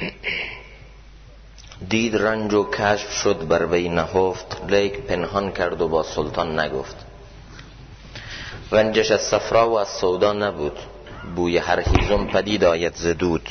دید رنج و کشف شد بر وی نهفت، لیک پنهان کرد و با سلطان نگفت. رنجش از صفرا و از سودا نبود، بوی هر هیزم پدید آید ز دود.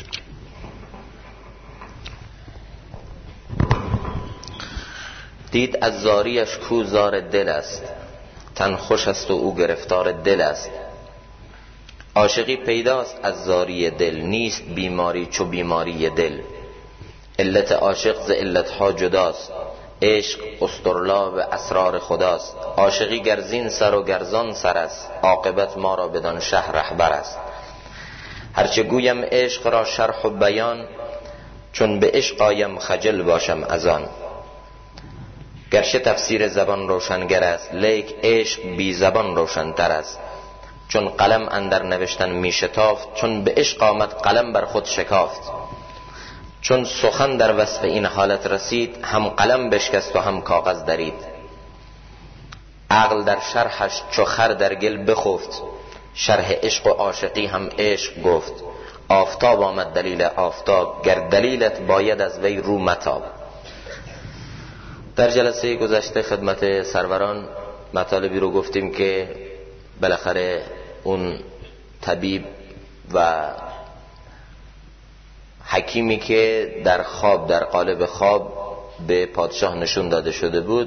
دید از زاریش کو زار دل است، تن خوش است و او گرفتار دل است. عاشقی پیداست از زاری دل، نیست بیماری چو بیماری دل. علت عاشق ز علتها جداست، عشق اسطرلاب اسرار خداست. عاشقی گرزین سر و گرزان سر است، عاقبت ما را بدان شه رهبر است. هرچه گویم عشق را شرح و بیان، چون به عشق آیم خجل باشم از آن. گرچه تفسیر زبان روشنگر است، لیک عشق بی زبان روشنتر است. چون قلم اندر نوشتن می شتافت، چون به عشق آمد قلم بر خود شکافت. چون سخن در وصف این حالت رسید، هم قلم بشکست و هم کاغذ درید. عقل در شرحش چو خر در گل بخفت، شرح عشق و عاشقی هم عشق گفت. آفتاب آمد دلیل آفتاب، گر دلیلت باید از وی رو متاب. در جلسه گذشته خدمت سروران مطالبی رو گفتیم که بالاخره اون طبیب و حکیمی که در خواب، در قالب خواب به پادشاه نشون داده شده بود،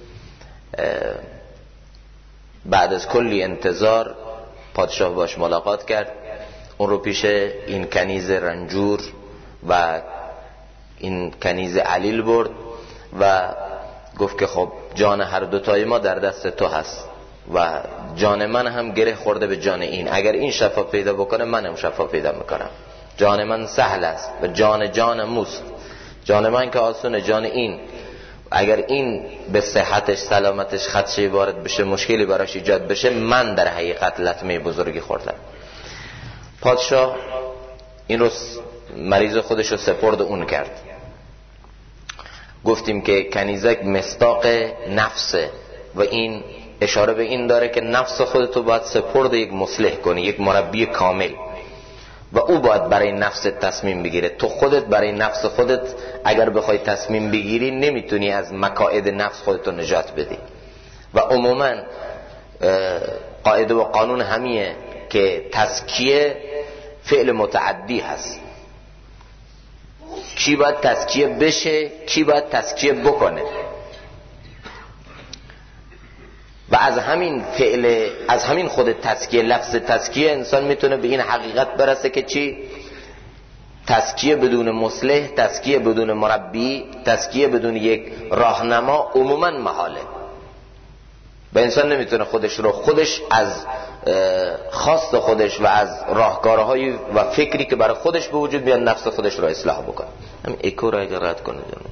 بعد از کلی انتظار پادشاه باش ملاقات کرد. اون رو پیش این کنیز رنجور و این کنیز علیل برد و گفت که خب جان هر دوتای ما در دست تو هست و جان من هم گره خورده به جان این. اگر این شفا پیدا بکنه منم شفا پیدا میکنم. جان من سهل است و جان موست. جان من که آسونه، جان این اگر این به صحتش سلامتش خدشه وارد بشه، مشکلی براش ایجاد بشه، من در حقیقت لطمه بزرگی خوردم. پادشاه این رو مریض خودش رو سپرد اون کرد. گفتیم که کنیزک مصداق نفسه و این اشاره به این داره که نفس خودتو باید سپرد یک مصلح کنی، یک مربی کامل، و او باید برای نفست تصمیم بگیره. تو خودت برای نفس خودت اگر بخوای تصمیم بگیری نمیتونی از مکائد نفس خودتو نجات بدی. و عموما قاعده و قانون همیه که تزکیه فعل متعدی هست. کی باید تزکیه بشه، کی باید تزکیه بکنه. و از همین فعل، از همین خود تزکیه، لفظ تزکیه، انسان میتونه به این حقیقت برسه که چی؟ تزکیه بدون مصلح، تزکیه بدون مربی، تزکیه بدون یک راهنما عموما محاله. و انسان نمیتونه خودش از خواست خودش و از راهکارهای و فکری که برای خودش به وجود بیاد نفس خودش رو اصلاح بکنه. همین اکو را اگر رد کنه جانه.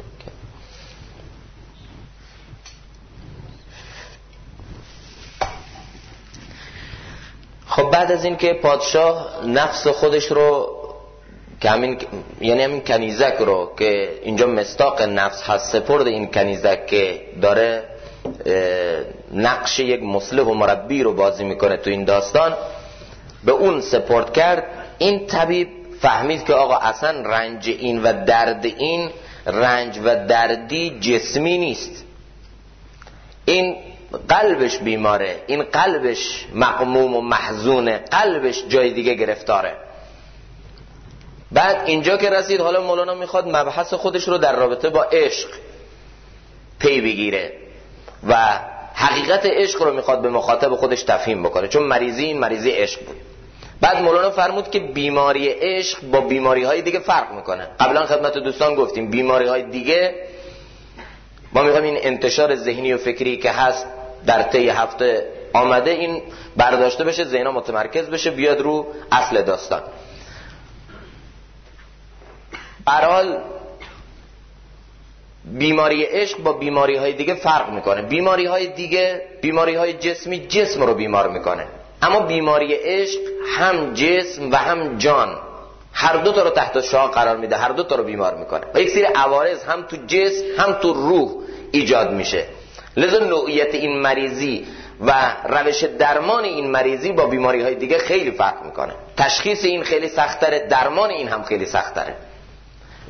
خب بعد از این که پادشاه نفس خودش رو که همین کنیزک رو که اینجا مصداق نفس هست سپرد این کنیزک که داره نقش یک مصلح و مربی رو بازی میکنه تو این داستان، به اون سپرد کرد. این طبیب فهمید که آقا اصلا رنج این و درد این رنج و دردی جسمی نیست، این قلبش بیماره، این قلبش مغموم و محزونه، قلبش جای دیگه گرفتاره. بعد اینجا که رسید، حالا مولانا میخواد مبحث خودش رو در رابطه با عشق پی بگیره و حقیقت عشق رو میخواد به مخاطب خودش تفهیم بکنه، چون مریضی این مریضی عشق بود. بعد مولانا فرمود که بیماری عشق با بیماری های دیگه فرق میکنه. قبلا خدمت دوستان گفتیم بیماری های دیگه ما میخوایم این انتشار ذهنی و فکری که هست در طی هفته آمده این برداشته بشه، ذهنها متمرکز بشه، بیاد رو اصل داستان. برحال بیماری عشق با بیماری های دیگه فرق میکنه. بیماری های دیگه، بیماری های جسمی جسم رو بیمار میکنه، اما بیماری عشق هم جسم و هم جان هر دو تا رو تحت شعاع قرار میده، هر دو تا رو بیمار میکنه و یک سری عوارض هم تو جسم هم تو روح ایجاد میشه. لذا نوعیت این مریضی و روش درمان این مریضی با بیماری های دیگه خیلی فرق میکنه. تشخیص این خیلی سخت‌تره، درمان این هم خیلی سخت‌تره.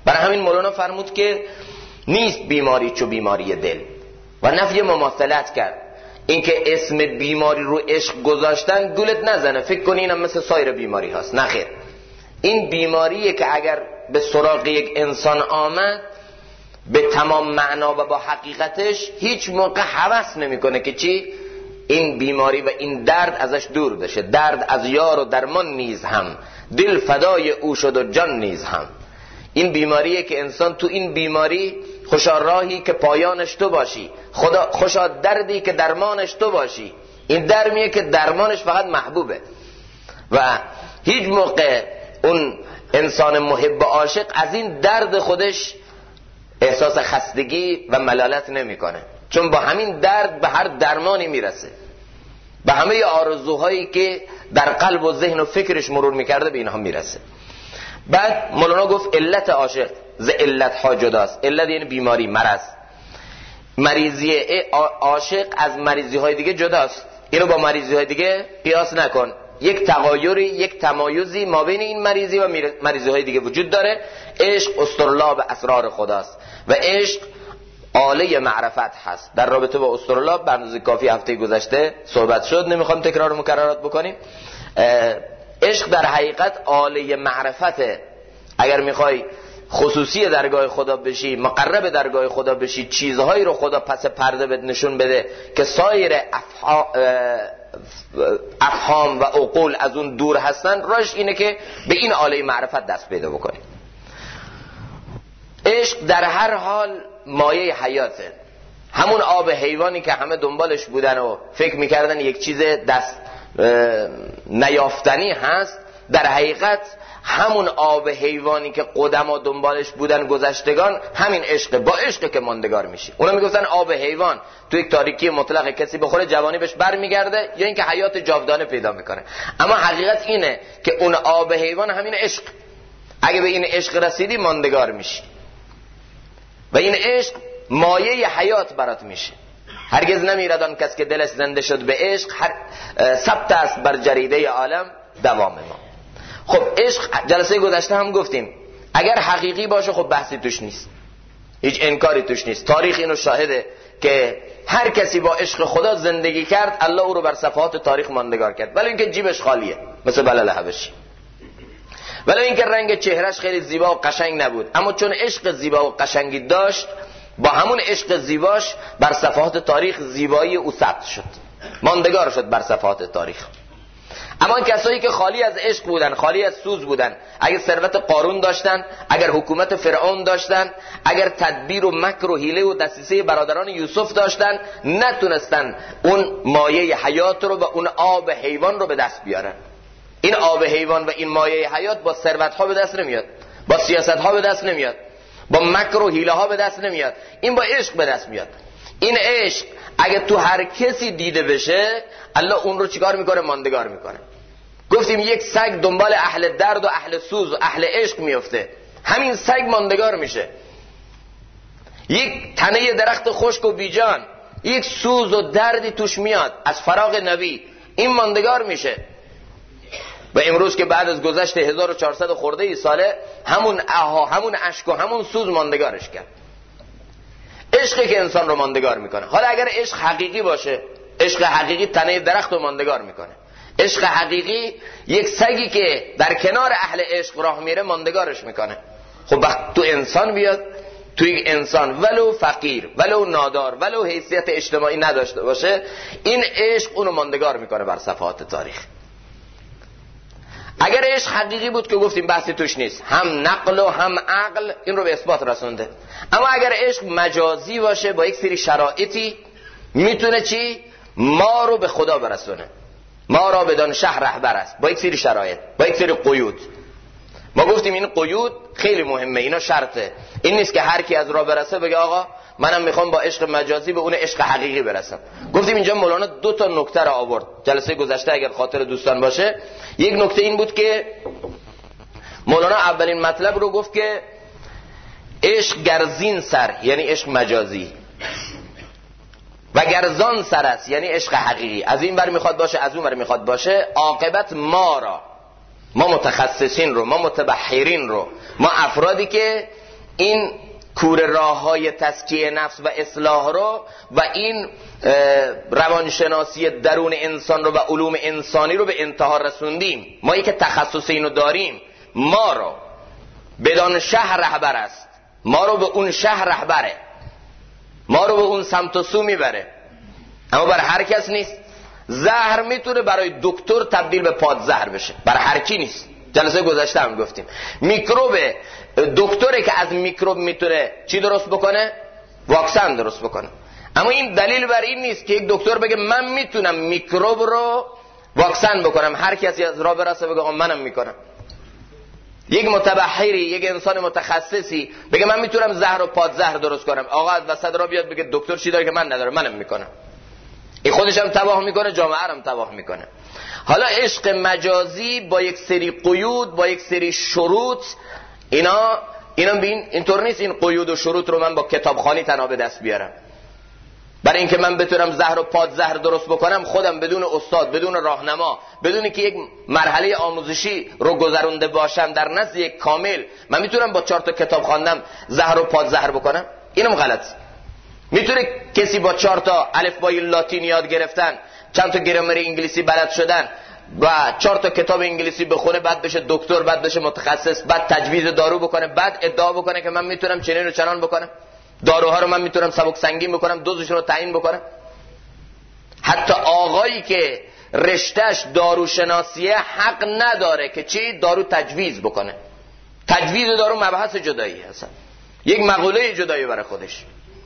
برای همین مولانا فرمود که نیست بیماری چو بیماری دل و نفی مماثلت کرد. اینکه اسم بیماری رو عشق گذاشتن گولت نزنه فکر کنی اینم مثل سایر بیماری هاست. نخیر، این بیماریه که اگر به سراغ یک انسان آمد به تمام معنا و با حقیقتش هیچ موقع هوس نمیکنه که چی؟ این بیماری و این درد ازش دور بشه. درد از یار و درمان نیز هم، دل فدای او شد و جان نیز هم. این بیماریه که انسان تو این بیماری خوشا راهی که پایانش تو باشی، خدا خوشا دردی که درمانش تو باشی. این درمیه که درمانش فقط محبوبه و هیچ موقع اون انسان محب و عاشق از این درد خودش احساس خستگی و ملالت نمیکنه، چون با همین درد به هر درمانی میرسه، به همه آرزوهایی که در قلب و ذهن و فکرش مرور میکرده به اینها میرسه. بعد مولانا گفت علت عاشق ز علت ها جداست. علت یعنی بیماری، مرض. مریضی عاشق از مریضی های دیگه جداست. اینو با مریضی های دیگه قیاس نکن. یک تغایری، یک تمایزی ما بین این مریضی و مریضی های دیگه وجود داره. عشق استرلاب اسرار خداست و عشق آله معرفت هست. در رابطه با استرلاب به اندازه کافی هفته گذشته صحبت شد، نمیخوام تکرار و مکررات بکنیم. عشق در حقیقت آله معرفته. اگر میخوای خصوصی درگاه خدا بشی، مقرب درگاه خدا بشی، چیزهایی رو خدا پس پرده بهت نشون بده که سایر افهام و عقول از اون دور هستن، راهش اینه که به این آله معرفت دست پیدا بکنی. عشق در هر حال مایه حیاته. همون آب حیوانی که همه دنبالش بودن و فکر میکردن یک چیز دست نیافتنی هست، در حقیقت همون آب حیوانی که قدما دنبالش بودن گذشتگان، همین عشقه. با عشقه که ماندگار میشی. اونا میگفتن آب حیوان تو یک تاریکی مطلق کسی بخوره جوانی بهش بر میگرده یا اینکه حیات جاودانه پیدا میکنه. اما حقیقت اینه که اون آب حیوان همین عشق. اگه به این عشق رسیدی ماندگار میشی و این عشق مایه حیات برات میشه. هرگز نمیرد آن کس که دلش زنده شد به عشق، ثبت است بر جریده عالم دوام ما. خب عشق جلسه گذشته هم گفتیم اگر حقیقی باشه خب بحثی توش نیست، هیچ انکاری توش نیست. تاریخ اینو شاهده که هر کسی با عشق خدا زندگی کرد الله او رو بر صفحات تاریخ ماندگار کرد، ولی اینکه جیبش خالیه مثل بلال حبشی، ولی اینکه رنگ چهرش خیلی زیبا و قشنگ نبود، اما چون عشق زیبا و قشنگی داشت با همون عشق زیباش بر صفحات تاریخ زیبایی او ثبت شد، ماندگار شد بر صفحات تاریخ. اما این کسایی که خالی از عشق بودن، خالی از سوز بودن، اگر ثروت قارون داشتن، اگر حکومت فرعون داشتن، اگر تدبیر و مکر و حیله و دسیسه برادران یوسف داشتن، نتونستن اون مایه حیات رو و اون آب حیوان رو به دست بیارن. این آب حیوان و این مایه حیات با ثروت ها به دست نمیاد، با سیاست ها به دست نمیاد، با مکر و حیله ها به دست نمیاد، این با عشق به دست میاد. این عشق اگه تو هر کسی دیده بشه الله اون رو چیکار میکنه؟ ماندگار میکنه. گفتیم یک سگ دنبال اهل درد و اهل سوز و اهل عشق میفته، همین سگ ماندگار میشه. یک تنه درخت خشک و بیجان، یک سوز و دردی توش میاد از فراق نبی، این ماندگار میشه. و امروز که بعد از گذشت 1400 خورده ساله همون اشک و همون سوز ماندگارش کرد. عشقی که انسان رو ماندگار میکنه. حالا اگر عشق حقیقی باشه، عشق حقیقی تنه درخت رو ماندگار میکنه. عشق حقیقی یک سگی که در کنار اهل عشق راه میره ماندگارش میکنه. خب وقت تو انسان بیاد، تو یک انسان ولو فقیر، ولو نادار، ولو حیثیت اجتماعی نداشته باشه، این عشق اونو ماندگار میکنه بر صفحات تاریخ. اگر عشق حقیقی بود که گفتیم بحثی توش نیست، هم نقل و هم عقل این رو به اثبات رسونده. اما اگر عشق مجازی باشه با یک سری شرایطی میتونه چی؟ ما رو به خدا برسونه، ما را بدان شه رهبر است، با یک سری شرایط، با یک سری قیود. ما گفتیم این قیود خیلی مهمه، اینا شرطه. این نیست که هر کی از راه برسه بگه آقا منم میخوام با عشق مجازی به اون عشق حقیقی برسم. گفتیم اینجا مولانا 2 تا نکته را آورد جلسه گذشته اگر خاطر دوستان باشه. یک نکته این بود که مولانا اولین مطلب رو گفت که عشق گرزین سر یعنی عشق مجازی و گرزان سر است یعنی عشق حقیقی. از این بر میخواد باشه، از اون بر میخواد باشه. عاقبت ما را، ما متخصصین رو، ما متبحرین رو، ما افرادی که این کور راه‌های تزکیه نفس و اصلاح رو و این روانشناسی درون انسان رو و علوم انسانی رو به انتها رسوندیم. ما که تخصص اینو داریم، ما رو بدان شهر رهبر است، ما رو به اون شهر رهبره، ما رو به اون سمت و سو میبره، اما برای هر کس نیست. زهر میتونه برای دکتر تبدیل به پادزهر بشه، برای هر کی نیست. جلسه گذشته هم گفتیم میکروب دکتره که از میکروب میتونه چی درست بکنه؟ واکسن درست بکنه. اما این دلیل بر این نیست که یک دکتر بگه من میتونم میکروب رو واکسن بکنم، هر کسی از راه برسه بگه منم میکنم. یک متبحری، یک انسان متخصصی بگه من میتونم زهر و پادزهر درست کنم، آقا از وسط راه بیاد بگه دکتر چی داره که من ندارم، منم میکنم. این خودش هم تباه میکنه، جامعه هم تباه میکنه. حالا عشق مجازی با یک سری قیود، با یک سری شروط، اینا ببین اینطور نیست این قیود و شروط رو من با کتابخوانی تنها به دست بیارم. برای اینکه من بتونم زهر و پادزهر درست بکنم، خودم بدون استاد، بدون راهنما، بدون که یک مرحله آموزشی رو گذرونده باشم در نزد یک کامل، من میتونم با 4 تا کتاب خواندم زهر و پادزهر بکنم؟ اینم غلط. میتونه کسی با 4 تا الفبای لاتین یاد گرفتن، چند تا گرامر انگلیسی بلد شدن و 4 تا کتاب انگلیسی بخونه، بعد بشه دکتر، بعد بشه متخصص، بعد تجویز دارو بکنه، بعد ادعا بکنه که من میتونم چنین و چنان بکنم، داروها رو من میتونم سبک سنگین بکنم، دوزشون رو تعیین بکنم؟ حتی آقایی که رشتهش داروشناسیه حق نداره که چی؟ دارو تجویز بکنه. تجویز دارو مبحث جدایی هست، یک مقوله جدایی برای خودش.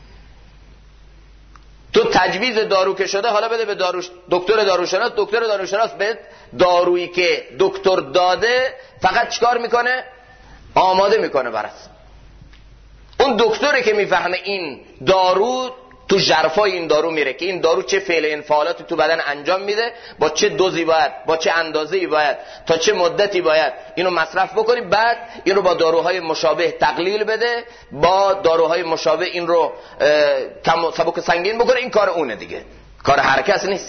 تو تجویز دارو که شده، حالا بده به دکتر داروشناس، دکتر داروشناس به دارویی که دکتر داده فقط چیکار میکنه؟ آماده میکنه برات. اون دکتره که میفهمه این دارو تو ژرفای این دارو میره که این دارو چه فعل انفعالاتی تو بدن انجام میده، با چه دوزی باید، با چه اندازه‌ای باید، تا چه مدتی باید اینو مصرف بکنی، بعد این رو با داروهای مشابه تقلیل بده، با داروهای مشابه این رو کم سبک سنگین بکنه. این کار اونه دیگه، کار هر کس نیست.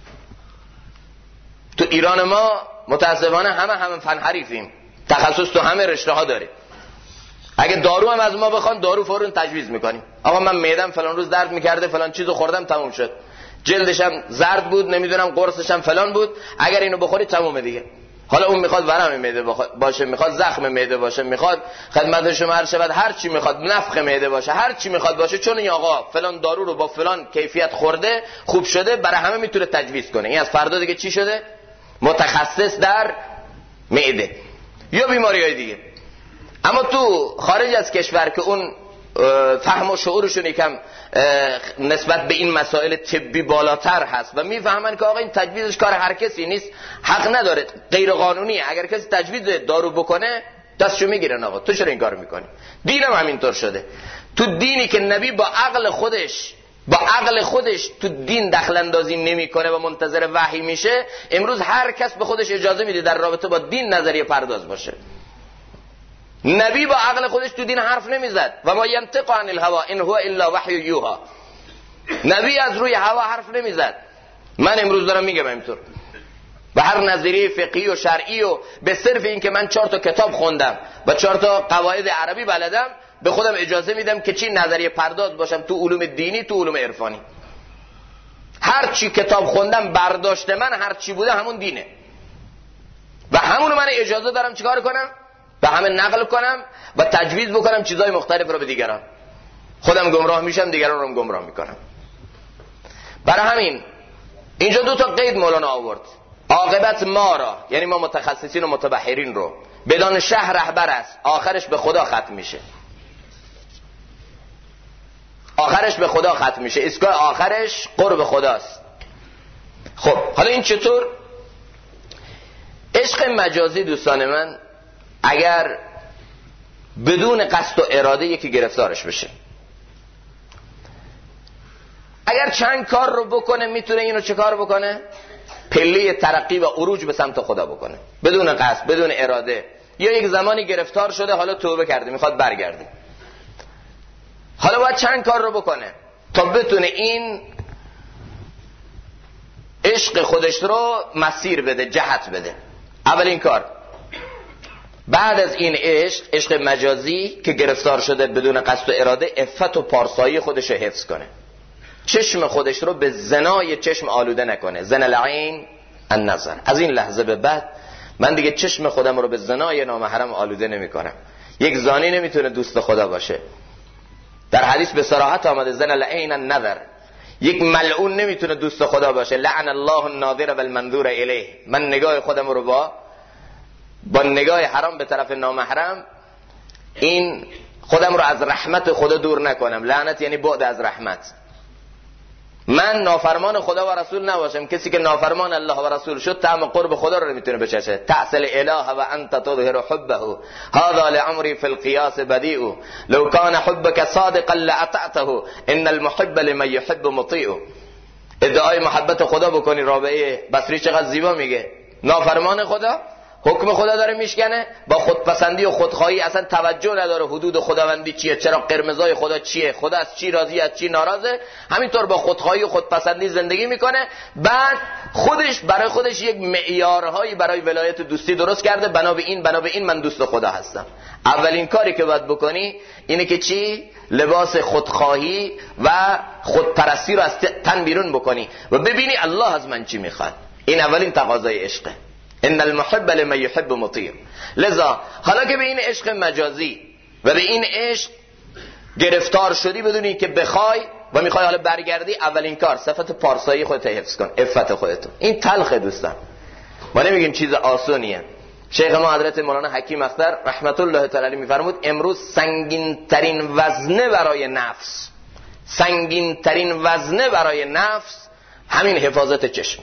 تو ایران ما متاسفانه همه فن حریفیم، تخصص تو همه رشته ها داریم. اگه دارو هم از ما بخوان، دارو فوراً تجویز میکنیم. آقا من معدم فلان روز درد میکرده، فلان چیزو خوردم، تموم شد. جلدشم زرد بود، نمیدونم قرصشم فلان بود، اگر اینو بخوری تمومه دیگه. حالا اون میخواد ورم معده باشه، میخواد زخم معده باشه، میخواد خدمت شما عرض شود هر چی میخواد، نفخ معده باشه، هر چی میخواد باشه، چون این آقا فلان دارو رو با فلان کیفیت خورده، خوب شده، برای همه میتونه تجویز کنه. این از فردا دیگه چی شده؟ متخصص در معده یا بیماریهای دیگه. اما تو خارج از کشور که اون فهم و شعورشون یکم نسبت به این مسائل طبی بالاتر هست و میفهمن که آقا این تجویزش کار هر کسی نیست، حق نداره، غیر قانونیه، اگر کسی تجویز دارو بکنه دستشو میگیرن. آقا تو چرا این کارو میکنی؟ دینم همینطور شده. تو دینی که نبی با عقل خودش تو دین دخل اندازی نمیکنه و منتظر وحی میشه، امروز هر کس به خودش اجازه میده در رابطه با دین نظریه پرداز باشه. نبی با عقل خودش تو دین حرف نمیزد. و ما ینطق عن الهوا ان هو الا وحی یوحی. نبی از روی هوا حرف نمیزد. من امروز دارم میگم اینطور، و هر نظریه فقهی و شرعی و به صرف این که من 4 تا کتاب خوندم و 4 تا قواعد عربی بلدم، به خودم اجازه میدم که چی نظریه پرداز باشم تو علوم دینی، تو علوم عرفانی. هر چی کتاب خوندم، برداشت من هر چی بوده همون دینه و همونو من اجازه دارم چیکار کنم؟ به همه نقل کنم و تجویز بکنم چیزای مختلف رو به دیگران. خودم گمراه میشم، دیگران رو گمراه میکنم. برای همین اینجا 2 تا قید مولانا آورد. عاقبت ما را، یعنی ما متخصصین و متبحرین رو، بدان شهر رهبر است، آخرش به خدا ختم میشه. آخرش به خدا ختم میشه، اسکای آخرش قرب خداست. خب حالا این چطور؟ عشق مجازی دوستان من اگر بدون قصد و اراده یکی گرفتارش بشه، اگر چند کار رو بکنه، میتونه اینو چه کار بکنه؟ پله ترقی و عروج به سمت خدا بکنه، بدون قصد، بدون اراده. یا یک زمانی گرفتار شده، حالا توبه کرده، میخواد برگرده، حالا باید چند کار رو بکنه تا بتونه این عشق خودش رو مسیر بده، جهت بده. اولین کار بعد از این عشق مجازی که گرفتار شده بدون قصد و اراده، عفت و پارسایی خودش رو حفظ کنه، چشم خودش رو به زنای چشم آلوده نکنه. زنا العین النظر. از این لحظه به بعد من دیگه چشم خودم رو به زنای نامحرم آلوده نمی کنم. یک زانی نمیتونه دوست خدا باشه. در حدیث به صراحت آمده زنا العین النظر. یک ملعون نمیتونه دوست خدا باشه. لعن الله الناظر والمنظور الیه. من نگاه خودم رو با نگاه حرام به طرف نامحرم، این خودم رو از رحمت خدا دور نکنم. لعنت یعنی بعد از رحمت. من نافرمان خدا و رسول نباشم. کسی که نافرمان الله و رسول شد طعم قرب خدا رو نمیتونه بچشه. تعسل اله و انت تظهر حبه هذا لعمری فی القیاس بدیع لو کان حبک صادقا لاطعته ان المحب لمن یحب مطیع. ادعای محبت خدا بکنی. رابعه بصری چقدر زیبا میگه نافرمان خدا حکم خدا داره میشکنه، با خودپسندی و خودخواهی اصلا توجه نداره حدود خداوندی چیه، چرا قرمزای خدا چیه، خدا از چی راضی از چی ناراضه، همینطور با خودخواهی و خودپسندی زندگی میکنه. بعد خودش برای خودش یک معیارهایی برای ولایت دوستی درست کرده. بنا به این من دوست خدا هستم. اولین کاری که باید بکنی اینه که چی؟ لباس خودخواهی و خودپرستی رو از تن بیرون بکنی و ببینی الله از من چی میخواد. این اولین تقاضای عشقه. ان المحب لمن یحب مطیع. لذا حالا که به این عشق مجازی و به این عشق گرفتار شدی، بدونی که بخوای و میخوای حالا برگردی، اولین کار صفت پارسایی خودت حفظ کن، عفت خودت. این تلخه دوستان، ما نمیگیم چیز آسونیه. شیخ ما حضرت مولانا حکیم اختر رحمت الله تعالی علیه میفرمود امروز سنگین ترین وزنه برای نفس، سنگین ترین وزنه برای نفس همین حفاظت چشم.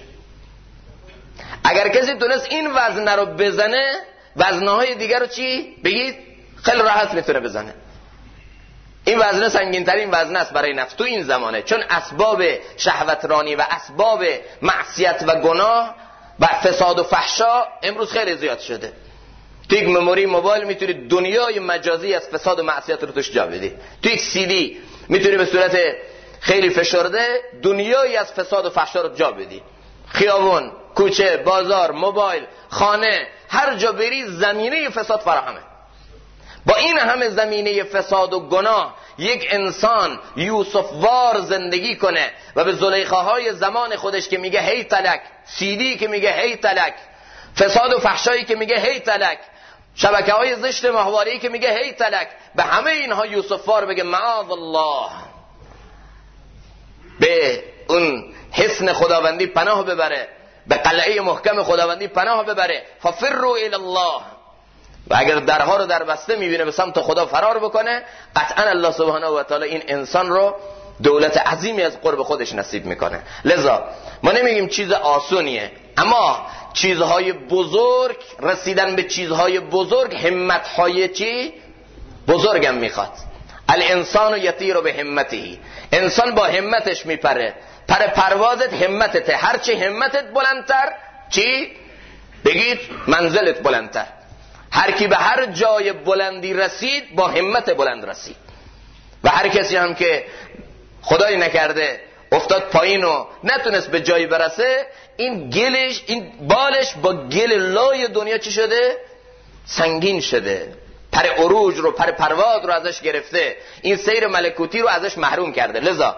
اگر کسی تونست این وزنه رو بزنه، وزنه‌های دیگر رو چی؟ بگید خیلی راحت میتونه بزنه. این وزنه سنگین ترین وزنه است برای نفس تو این زمانه، چون اسباب شهوترانی و اسباب معصیت و گناه و فساد و فحشا امروز خیلی زیاد شده. تو یک مموری موبایل میتونی دنیای مجازی از فساد و معصیت رو توش جا بدی. تو یک سی دی میتونی به صورت خیلی فشرده دنیایی از فساد و فحشا رو جا بدی. خیابون، کوچه، بازار، موبایل، خانه، هر جا بری زمینه فساد فراهمه. با این همه زمینه فساد و گناه یک انسان یوسف وار زندگی کنه و به زلیخاهای زمان خودش که میگه هی تلک، سیدی که میگه هی تلک، فساد و فحشایی که میگه هی تلک، شبکه‌های زشت ماهواره‌ای که میگه هی تلک، به همه اینها یوسف وار بگه معاذ الله، به اون حصن خداوندی پناه ببره، به قلعه محکم خداوندی پناه ببره. ففروا الی الله. و اگر درها رو در بسته میبینه به سمت خدا فرار بکنه، قطعا الله سبحانه و تعالی این انسان رو دولت عظیمی از قرب خودش نصیب میکنه. لذا ما نمیگیم چیز آسونیه، اما چیزهای بزرگ، رسیدن به چیزهای بزرگ همتهای چی؟ بزرگم میخواد. الانسان یطیر به همته. انسان با همتش میپره. پر پروازت همتته. هرچی همتت بلندتر چی؟ بگید منزلت بلندتر. هر کی به هر جای بلندی رسید با همت بلند رسید. و هر کسی هم که خدای نکرده افتاد پایین و نتونست به جایی برسه، این گلش، این بالش با گل لای دنیا چی شده؟ سنگین شده. پر عروج رو، پر پرواز رو ازش گرفته. این سیر ملکوتی رو ازش محروم کرده. لذا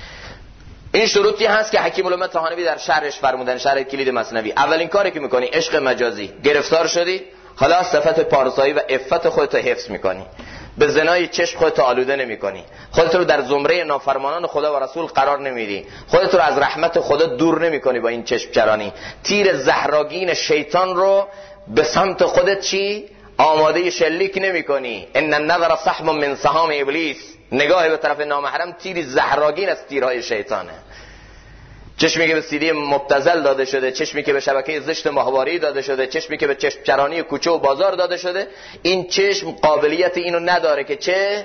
این شروطی هست که حکیم الامه طحاوی در شرحش فرمودن، شرح کلید مثنوی. اولین کاری که میکنی عشق مجازی، گرفتار شدی، حالا صفت پارسایی و عفت خودت رو حفظ میکنی، به زنای چشم خودت آلوده نمیکنی، خودت رو در زمره نافرمانان خدا و رسول قرار نمیدی، خودت رو از رحمت خدا دور نمیکنی با این چشم چرانی. تیر زهراگین شیطان رو به سمت خودت چی؟ آماده شلیک نمیکنی. ان النظر سهم من سهام ابلیس. نگاه به طرف نامحرم تیری زهراگین از تیرهای شیطانه. چشمی که به سیدی مبتذل داده شده، چشمی که به شبکه زشت ماهواره‌ای داده شده، چشمی که به چشم چرانی کوچه و بازار داده شده، این چشم قابلیت اینو نداره که چه؟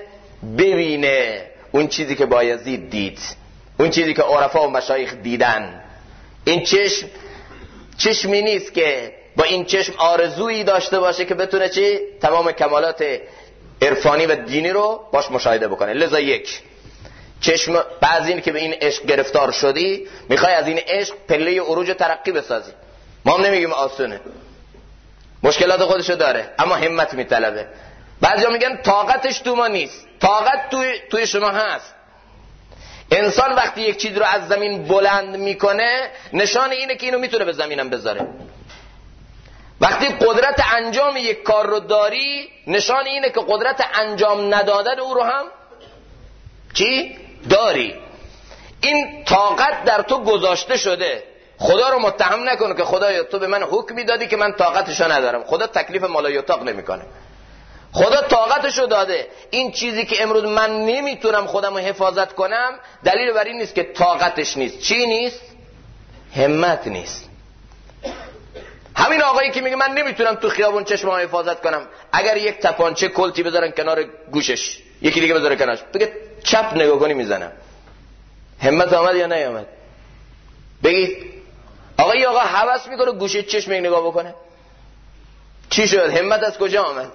ببینه اون چیزی که بایزید دید، اون چیزی که عرفا و مشایخ دیدن. این چشم چشمی نیست که با این چشم آرزویی داشته باشه که بتونه چه؟ تمام کمالات عرفانی و دینی رو باش مشاهده بکنه. لذا یک چشم، بعضی این که به این عشق گرفتار شدی میخوای از این عشق پله عروج ترقی بسازی. ما هم نمیگیم آسونه، مشکلات خودشو داره، اما همت میطلبه. بعضیا میگن طاقتش تو ما نیست، طاقت توی شما هست. انسان وقتی یک چیز رو از زمین بلند میکنه نشان اینه که اینو میتونه به زمینم بذاره. وقتی قدرت انجام یک کار رو داری نشان اینه که قدرت انجام ندادن او رو هم چی؟ داری. این طاقت در تو گذاشته شده. خدا رو متهم نکن که خدایا تو به من حکمی دادی که من طاقتشو ندارم. خدا تکلیف مالا یطاق نمیکنه. خدا طاقتشو داده. این چیزی که امروز من نمیتونم خودمو حفاظت کنم دلیل بر این نیست که طاقتش نیست. چی نیست؟ همت نیست. همین آقایی که میگه من نمیتونم تو خیابون چشمم حفاظت کنم، اگر یک تپانچه کلتی بذارن کنار گوشش یکی دیگه بذاره کنارش بگه چپ نگاه کنی میزنم، همت آمد یا نیامد؟ بگید آقا هوس میکنه گوشه چشم نگاه بکنه، چی شد؟ همت از کجا آمد؟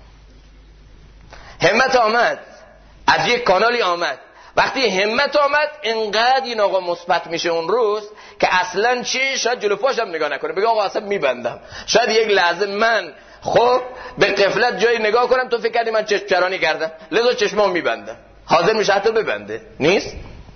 همت آمد از یک کانالی آمد. وقتی همت آمد انقدر این آقا مثبت میشه اون روز که اصلا چی؟ شاید جلو پاشم نگاه نکنه، بگه آقا اصلا میبندم. شاید یک لحظه من خب به غفلت جایی نگاه کنم تو فکر کردی من چشم چرانی کردم لذا چشمام میبندم، حاضر میشه حتی ببنده. نیست.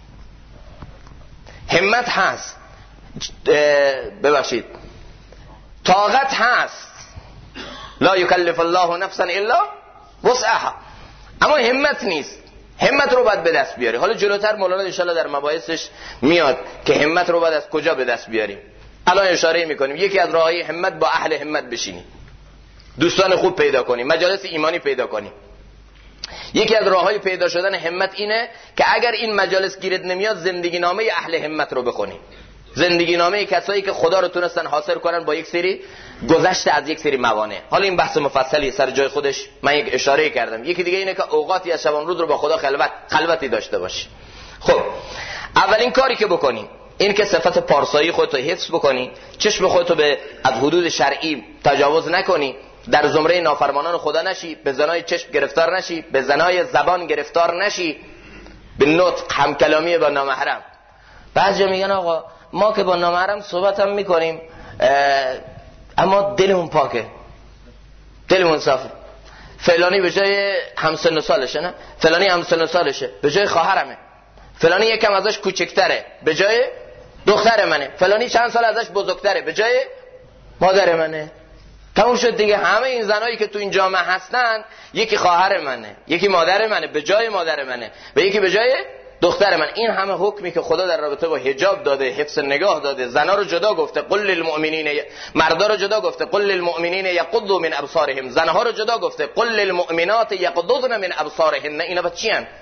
همت هست، ببخشید طاقت هست، لا یکلف الله نفسا الا وسعها، اما همت نیست. همت رو باید به دست بیاری. حالا جلوتر مولانا انشالله در مباحثش میاد که همت رو باید از کجا به دست بیاریم. الان اشاره میکنیم یکی از راههای همت با اهل همت بشینی، دوستان خوب پیدا کنی، مجالس ایمانی پیدا کنی. یکی از راههای پیدا شدن همت اینه که اگر این مجالس گیرت نمیاد زندگی نامه اهل همت رو بخونی، زندگی نامه کسایی که خدا رو تونستن حاصل کنن با یک سری گذشته از یک سری موانع. حالا این بحث مفصلی سر جای خودش من یک اشاره کردم. یکی دیگه اینه که اوقاتی از شبان روز رو با خدا خلوتی داشته باشی. خب اولین کاری که بکنی این که صفت پارسایی خودتو حفظ بکنی، چشم خودتو به از حدود شرعی تجاوز نکنی، در زمره نافرمانان خدا نشی، به زنای چشم گرفتار نشی، به زنای زبان گرفتار نشی، به نطق همکلامی با نامحرم. بعضیا میگن آقا ما که با نامحرم صحبت هم میکنیم اما دلمون پاکه، دلمون صافه. فلانی به جای همسن و سالشه، نه فلانی همسن و سالشه به جای خواهرمه، فلانی یکم ازش کوچکتره به جای دختر منه، فلانی چند سال ازش بزرگتره به جای مادر منه. تموم شد دیگه. همه این زنایی که تو این جامعه هستن یکی خواهر منه، یکی مادر منه به جای مادر منه و یکی به جای دختر من. این همه حکمی که خدا در رابطه با حجاب داده، حفظ نگاه داده، زنا رو جدا گفته، قل للمؤمنین، مردا رو جدا گفته قل للمؤمنین یغضوا من ابصارهم، زنها رو جدا گفته قل للمؤمنات یغضضن من ابصارهن. اینا با چی ان؟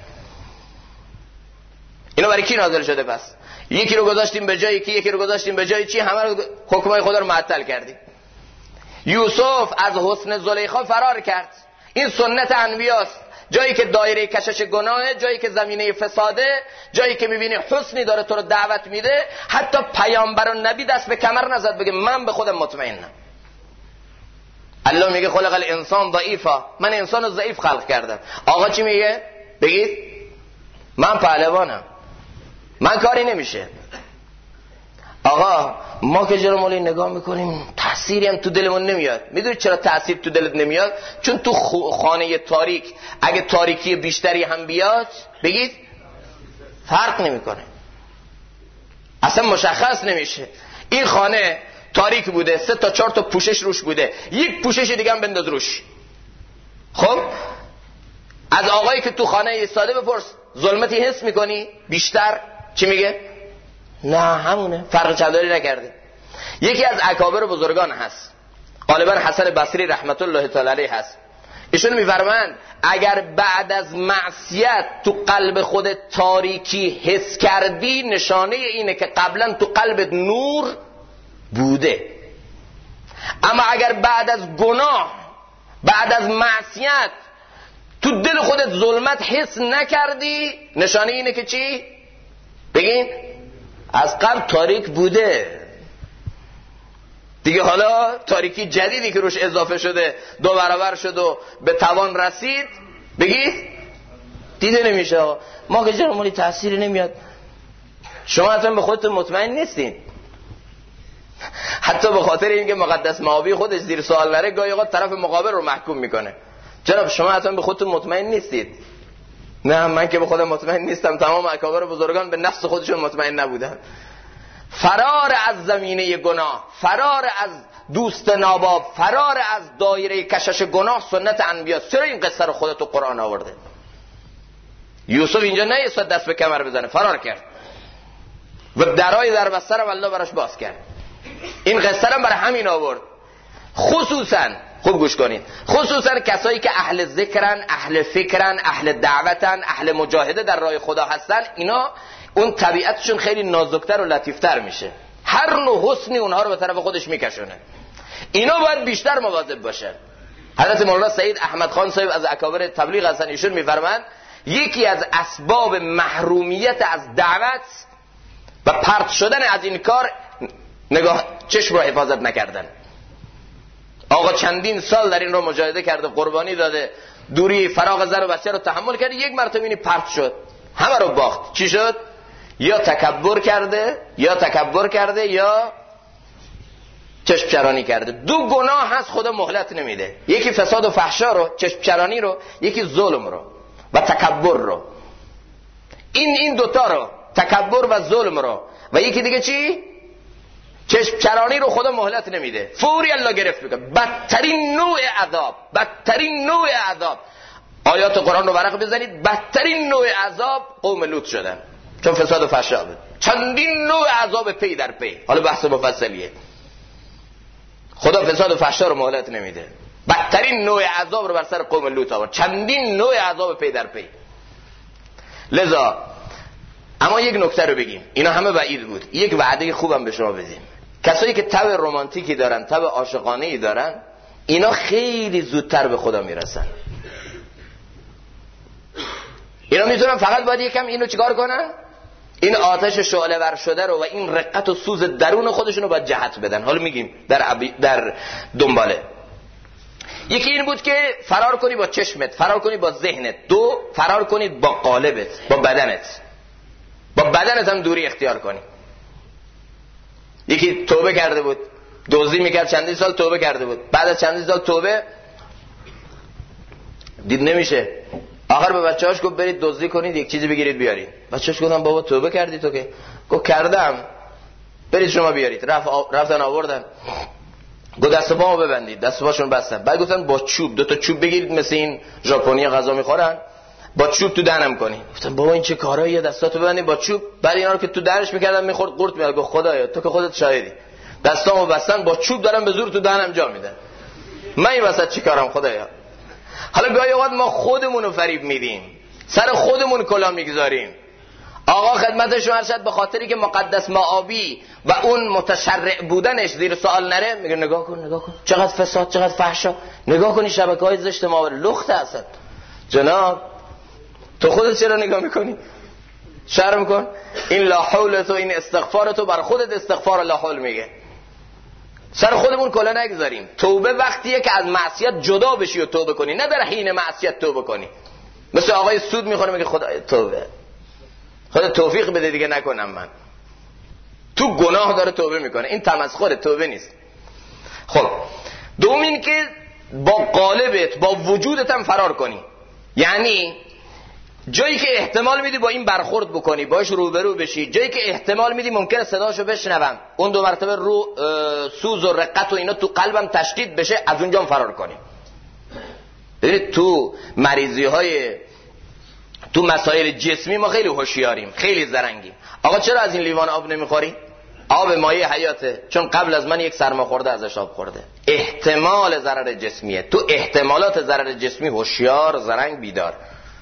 اینا برای کی نازل شده؟ پس یکی رو گذاشتیم به جای کی، یکی رو گذاشتیم به جای چی؟ همه رو حکمای خدا رو معطل کردیم. یوسف از حسن زلیخا فرار کرد. این سنت انبیاست. جایی که دایره کشش گناه، جایی که زمینه فساده، جایی که میبینی حسنی داره تو رو دعوت میده، حتی پیامبر و نبی دست به کمر نزد بگه من به خودم مطمئنم. الله میگه خلق الانسان ضعیفا، من انسان رو ضعیف خلق کردم. آقا چی میگه؟ بگید من پهلوانم، من کاری نمیشه. آقا ما که جلو مولی نگاه میکنیم تأثیری هم تو دلمون نمیاد. میدونی چرا تأثیر تو دلت نمیاد؟ چون تو خانه تاریک اگه تاریکی بیشتری هم بیاد بگید فرق نمیکنه، اصلا مشخص نمیشه. این خانه تاریک بوده، 3 تا 4 تا پوشش روش بوده، یک پوشش دیگه هم بنداز روش. خب از آقایی که تو خانه ایستاده بپرس ظلمتی حس میکنی بیشتر؟ چی میگه؟ نه همونه، فرق چندانی نکرده. یکی از اکابر بزرگان هست، غالبا حسن بصری رحمت الله تعالی علیه هست، ایشون میفرمایند اگر بعد از معصیت تو قلب خودت تاریکی حس کردی نشانه اینه که قبلا تو قلبت نور بوده. اما اگر بعد از گناه، بعد از معصیت تو دل خودت ظلمت حس نکردی نشانه اینه که چی؟ بگین از قبل تاریک بوده دیگه. حالا تاریکی جدیدی که روش اضافه شده 2 برابر شد و به توان رسید، بگید دیده نمیشه. ما که جرمونی تأثیری نمیاد. شما اصلا به خودتون مطمئن نیستین. حتی به خاطر اینکه مقدس معابی خودش زیر سوال نره گاهی اوقات طرف مقابل رو محکوم میکنه. جناب شما حتما به خودتون مطمئن نیستید. نه من که به خودم مطمئن نیستم، تمام اکابر بزرگان به نفس خودشون مطمئن نبودن. فرار از زمینه گناه، فرار از دوست ناباب، فرار از دایره کشش گناه سنت انبیاست. چرا این قصه رو خودت تو قرآن آورده؟ یوسف اینجا نایستاد دست به کمر بزنه، فرار کرد و درای در بستر هم الله براش باز کرد. این قصه رو برای همین آورد. خصوصا خوب گوش کنید، خصوصا کسایی که اهل ذکرن، اهل فکرن، اهل دعوتن، اهل مجاهده در راه خدا هستن، اینا اون طبیعتشون خیلی نازکتر و لطیفتر میشه. هر نوع حسنی اونها رو به طرف خودش میکشونه. اینا باید بیشتر مواظب باشن. حضرت مولانا سید احمد خان صاحب از اکابر تبلیغ هستن، ایشون میفرمایند یکی از اسباب محرومیت از دعوت و پرت شدن از این کار نگاه چشم رو حفاظت نکردن. آقا چندین سال در این رو مجاهده کرده، قربانی داده، دوری فراغ زن و بچه رو تحمل کرده، یک مرتبه اینی پرت شد، همه رو باخت. چی شد؟ یا تکبر کرده یا چشم چرانی کرده. دو گناه هست خدا مهلت نمیده، یکی فساد و فحشا رو، چشم چرانی رو، یکی ظلم رو و تکبر رو. این دوتا رو، تکبر و ظلم رو، و یکی دیگه چی؟ چشم چرانی رو خدا مهلت نمیده، فوری الله گرفت میکنه. بدترین نوع عذاب آیات قرآن رو ورق بزنید، بدترین نوع عذاب قوم لوط شدن، چون فساد و فحشا بود. چندین نوع عذاب پی در پی، حالا بحث مفصلیه. خدا فساد و فحشا رو مهلت نمیده، بدترین نوع عذاب رو بر سر قوم لوط آورد، چندین نوع عذاب پی در پی. لذا اما یک نکته رو بگیم، اینا همه وعید بود. یک وعده خوبم به شما بدیم. کسایی که طبع رمانتیکی دارن، طبع عاشقانه‌ای دارن، اینا خیلی زودتر به خدا میرسن. اینا میتونن فقط باید یکم اینو چیکار کنن؟ این آتش شعله ور شده رو و این رقت و سوز درون خودشونو باید جهت بدن. حالا میگیم در دنباله. یکی این بود که فرار کنی با چشمت، فرار کنی با ذهنت. دو، فرار کنید با قالبت، با بدنت. با بدنت هم دوری اختیار کنی. یکی توبه کرده بود، دزدی میکرد، چندین سال توبه کرده بود. بعد از چندین سال توبه دید نمیشه، آخر به بچه‌هاش گفت برید دزدی کنید، یک چیزی بگیرید بیارید. بچه‌هاش گفتن بابا توبه کردی تو که؟ گفت کردم، برید شما بیارید. رفتن آوردن، گفت دست پامو ببندید، دست پاشون بستن. بعد گفتن با چوب، 2 تا چوب بگیرید، مثل این ژاپنی غذا میخورن، با چوب تو دهنم کنی. گفتن بابا این چه کاراییه، دستاتو ببندید با چوب. بعد اینا رو که تو دهنش میکردن میخورد قورت میاد. گفت خدایا تو که خودت شاهدی، دستامو بستن با چوب دارن به زور تو دهنم جا میدن، من این وسط چیکارم خدایا؟ حالا گاهی اوقات ما خودمون رو فریب میدیم، سر خودمون کلا میگذاریم. آقا خدمت شما ارشد به خاطری که مقدس معابی و اون متشرع بودنش زیر سوال نره، میگه نگاه کن چقدر فساد، چقدر فحشا، نگاه کنی شبکه‌های زشت ما لخت هستن. جناب تو خودت چرا نگاه میکنی؟ شرم کن. این لا حول تو، این استغفار تو بر خودت استغفار لا حول میگه. سر خودمون کلا نگذاریم. توبه وقتیه که از معصیت جدا بشی و توبه کنی، نه در حین معصیت توبه کنی. مثل آقای سود میخوره میگه خدا توبه، خدا توفیق بده دیگه نکنم من. تو گناه داره توبه میکنه، این تمسخر، توبه نیست. خب دوم این که با قالبت، با وجودت هم فرار کنی. یعنی جایی که احتمال میدی با این برخورد بکنی، باش روبرو بشی، جایی که احتمال میدی ممکنه صداشو بشنوم، اون 2 مرتبه رو سوز و رقت و اینا تو قلبم تشدید بشه، از اونجا فرار کنی. ببینید تو مریضی های، تو مسائل جسمی ما خیلی هوشیاریم، خیلی زرنگیم. آقا چرا از این لیوان آب نمیخوری؟ آب مایه حیاته، چون قبل از من یک سرماخورده ازش آب خورده. احتمال ضرر جسمیه. تو احتمالات ضرر جسمی هوشیار، زرنگ، بیدار.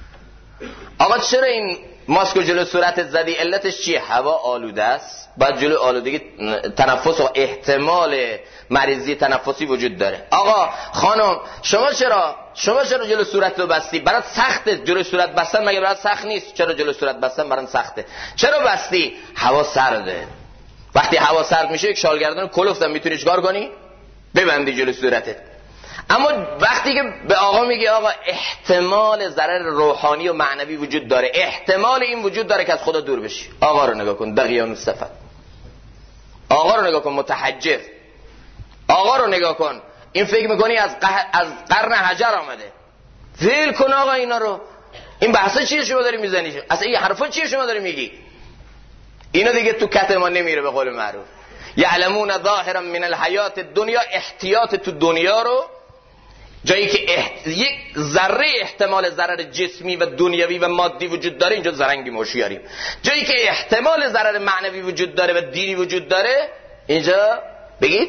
آقا چرا این ماسک جلو صورتت زدی؟ علتش چیه؟ هوا آلوده است، بعد جلو آلودگی تنفس و احتمال مریضی تنفسی وجود داره. آقا خانم شما چرا جلو صورت رو بستی؟ برات سخته جلو صورت بستن؟ مگه برات سخت نیست؟ چرا جلو صورت بستن برات سخته؟ چرا بستی؟ هوا سرده. وقتی هوا سرد میشه یک شالگردن کلفتم میتونی چیکار کنی؟ ببندی جلو صورتت. اما وقتی که به آقا میگی آقا احتمال ضرر روحانی و معنوی وجود داره، احتمال این وجود داره که از خدا دور بشی، آقا رو نگاه کن، دقیقاً صفت. آقا رو نگاه کن متحجر، آقا رو نگاه کن این فکر میکنی از قرن حجر آمده. ول کن آقا اینا رو. این بحثا چیه شما داری میزنی؟ اصلا این حرفا چیه شما داری میگی؟ اینا دیگه تو کت ما نمیره. به قول معروف یعلمون ظاهرا من الحیات الدنیا، احتیاط تو دنیا رو، جایی که یک ذره احتمال ضرر جسمی و دنیوی و مادی وجود داره اینجا زرنگی هوشیاریم. جایی که احتمال ضرر معنوی وجود داره و دینی وجود داره اینجا بگید.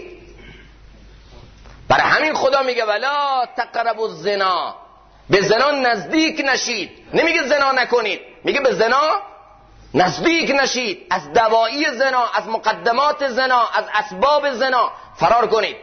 برای همین خدا میگه ولا تقربوا الزنا، به زنا نزدیک نشید. نمیگه زنا نکنید، میگه به زنا نزدیک نشید. از دوایی زنا، از مقدمات زنا، از اسباب زنا فرار کنید.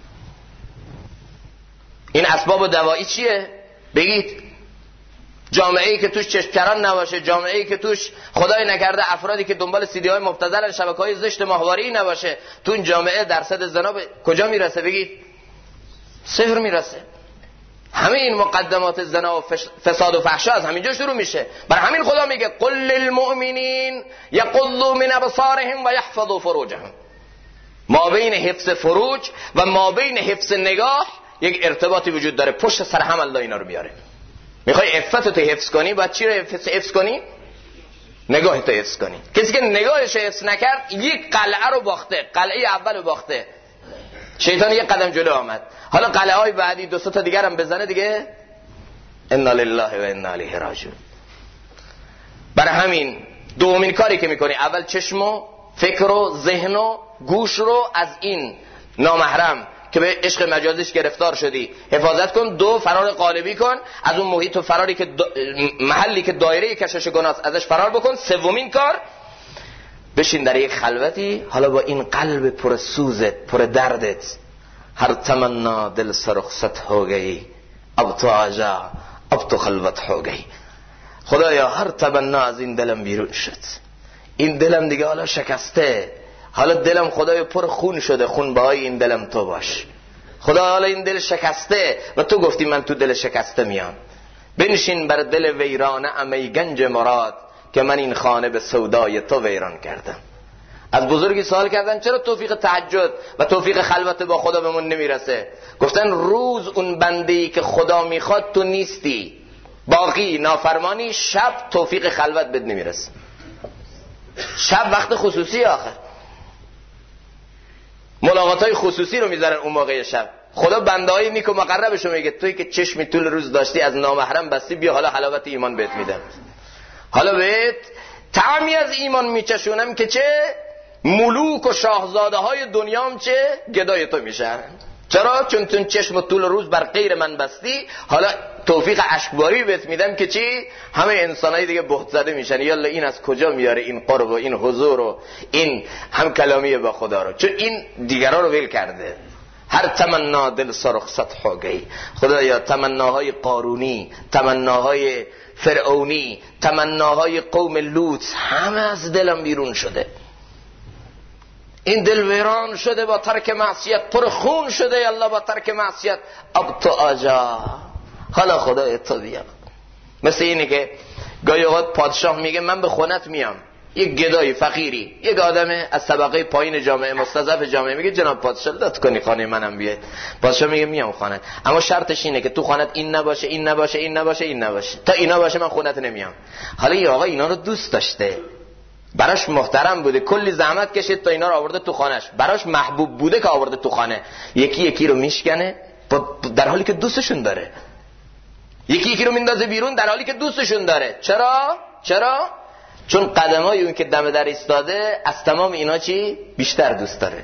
این اسباب و دوایی چیه؟ بگید. جامعه‌ای که توش چشم‌چران نباشه، جامعه‌ای که توش خدای نکرده افرادی که دنبال سیدی‌های مبتذل، شبکه‌های زشت ماهواره‌ای نباشه، تو این جامعه درصد زنا کجا میرسه؟ بگید صفر میرسه. همه این مقدمات زنا و فساد و فحشا از همینجا شروع میشه. برای همین خدا میگه قل للمؤمنین یغضوا من ابصارهم و یحفظوا فروجهم. ما بین حفظ فروج و ما بین حفظ نگاه یک ارتباطی وجود داره. پشت سر هم الله اینا رو میاره. میخوای عفتت حفظ کنی باید چی رو حفظ کنی؟ نگاهت حفظ کنی. کسی که نگاهش حفظ نکرد یک قلعه رو باخته، قلعه اول رو باخته. شیطان یک قدم جلو آمد، حالا قلعه های بعدی دو سه تا دیگر هم بزنه دیگه انا لله و انا الیه راجعون. برای همین دومین کاری که میکنی اول چشم و فکر و ذهن و گوش رو از این نامحرم که به عشق مجازیش گرفتار شدی حفاظت کن. دو، فرار قالبی کن از اون محیط و فراری که محلی که دایره کشش گناه ازش فرار بکن. سومین کار بشین در یک خلوتی، حالا با این قلب پر سوزت پر دردت، हर तमन्ना दिल से रुखसत हो गई अब तो आजा अब तो खलवत हो गई. خدایا هر تمنا از این دلم بیرون شد، این دلم دیگه حالا شکسته، حالا دلم خدایا پر خون شده، خون بهای این دلم تو باش. خدا حالا این دل شکسته و تو گفتی من تو دل شکسته میام. بنشین بر دل ویرانه امی گنج مراد که من این خانه به سودای تو ویران کردم. از بزرگی سوال کردن چرا توفیق تهجد و توفیق خلوت با خدا بهمون نمیرسه؟ گفتن روز اون بنده‌ای که خدا میخواد تو نیستی، باقی نافرمانی، شب توفیق خلوت بد نمیرسه. شب وقت خصوصی آخه، ملاقاتای خصوصی رو میذارن اون موقع شب. خدا بنده‌های نیک و مقربشو میگه توی که چشمی طول روز داشتی از نامحرم بستی، بیا حالا حلاوت ایمان بهت میدم، حالا بهت طعمی از ایمان میچشونم که چه ملوک و شاهزاده های دنیام چه گدای تو میشن. چرا؟ چون تو چشم طول روز بر غیر من بستی، حالا توفیق اشکباری بهت میدم که چی؟ همه انسانای دیگه بهت زده میشن، یالا این از کجا میاره این قرب و این حضور و این هم کلامی با خدا رو، چون این دیگران رو ول کرده. هر تمنا دل سرخصت हो गई. خدایا تمناهای قارونی، تمناهای فرعونی، تمناهای قوم لوط همه از دلم بیرون شده. این دل ویران شده با ترک معصیت، پر خون شده الله با ترک معصیت. اب تو آجا، حالا خدای تو بیا. مثل اینه که گاهی اوقات پادشاه میگه من به خونت میام، یک گدای فقیری، یک آدم از طبقه پایین جامعه، مستضعف جامعه، میگه جناب پادشاه لطف کنی خانه منم بیاد. پادشاه میگه میام خانه، اما شرطش اینه که تو خانت این نباشه این نباشه این نباشه این نباشه، تا اینا باشه من خونت نمیام. حالا این آقا اینا رو دوست داشته، براش محترم بوده، کلی زحمت کشید تا اینا رو آورده تو خانهش، براش محبوب بوده که آورده تو خانه. یکی یکی رو میشکنه در حالی که دوستشون داره، یکی یکی رو میندازه بیرون در حالی که دوستشون داره. چرا؟ چون قدمای اون که دم در ایستاده از تمام اینا چی بیشتر دوست داره.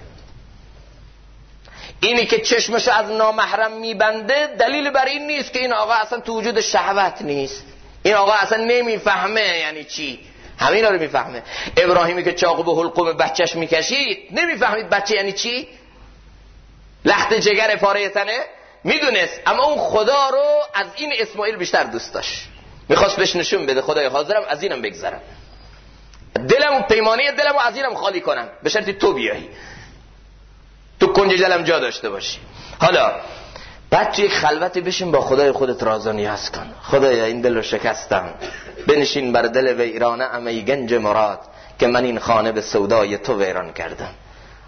اینی که چشمشو از نامحرم میبنده دلیل بر این نیست که این آقا اصلا تو وجود شهوت نیست، این آقا اصلا نمیفهمه یعنی چی. همینا رو میفهمه. ابراهیمی که چاقو به حلقوم بچهش میکشید نمیفهمید بچه یعنی چی، لخت جگر پاره تنه میدونست، اما اون خدا رو از این اسماعیل بیشتر دوست داشت، میخواست بهش نشون بده خدای حاضرم از اینم بگذرم، دلم و پیمانه دلم و از اینم خالی کنم، به شرطی تو بیایی، تو کنج دلم جا داشته باشی. حالا بعد توی خلوتی بشین با خدای خودت راز و نیاز کن. خدایا این دل رو شکستم، بنشین بر دل ویرانه امی گنج مراد که من این خانه به سودای تو ویران کردم.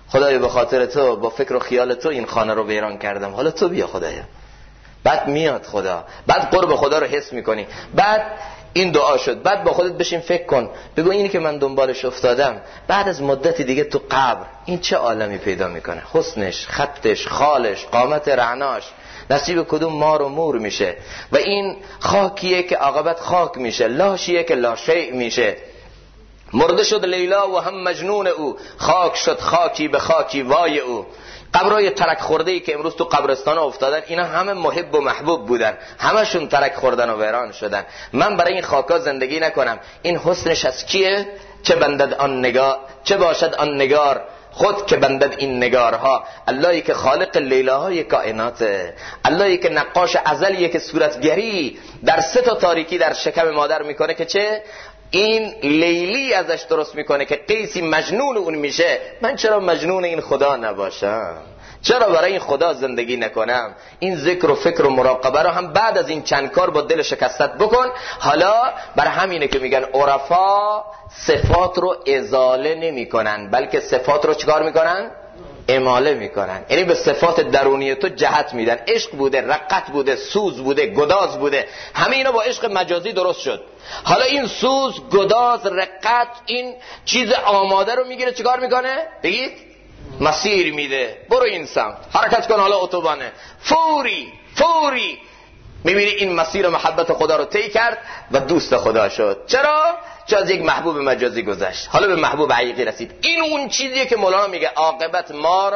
خدایا به خاطر تو با فکر و خیال تو این خانه رو ویران کردم، حالا تو بیا خدایا. بعد میاد خدا، بعد قرب خدا رو حس میکنی، بعد این دعا شد، بعد با خودت بشین فکر کن، بگو اینی که من دنبالش افتادم بعد از مدتی دیگه تو قبر این چه عالمی پیدا میکنه، حسنش، خطش، خالش، قامت رعناش نصیب کدوم مار و مور میشه، و این خاکیه که عاقبت خاک میشه، لاشیه که لاشیء میشه. مرده شد لیلا و هم مجنون او، خاک شد خاکی به خاکی وای او. قبرای ترک خورده‌ای که امروز تو قبرستان افتادن اینا همه محب و محبوب بودن، همشون ترک خوردن و ویران شدن. من برای این خاکا زندگی نکنم. این حسنش از کیه؟ چه بندد آن نگار، چه باشد آن نگار خود که بندد این نگارها. اللهی که خالق لیلاهای کائناته، اللهی که نقاش ازلیه که صورتگری در 3 تا تاریکی در شکم مادر میکنه که چه این لیلی ازش درست میکنه که قیسی مجنون اون میشه. من چرا مجنون این خدا نباشم؟ چرا برای این خدا زندگی نکنم؟ این ذکر و فکر و مراقبه رو هم بعد از این چند کار با دل شکستت بکن. حالا بر همینه که میگن عرفا صفات رو ازاله نمی کنن، بلکه صفات رو چکار میکنن؟ اماله میکنن. یعنی به صفات درونی تو جهت میدن. عشق بوده، رقت بوده، سوز بوده، گداز بوده، همه اینا با عشق مجازی درست شد. حالا این سوز، گداز، رقت، این چیز آماده رو میگیره چیکار میکنه؟ بگید مسیر میده، برو این سمت حرکت کن. حالا اتوبانه فوری میبینی این مسیر محبت خدا رو طی کرد و دوست خدا شد. چرا؟ چون از یک محبوب مجازی گذشت، حالا به محبوب حقیقی رسید. این اون چیزیه که مولانا میگه عاقبت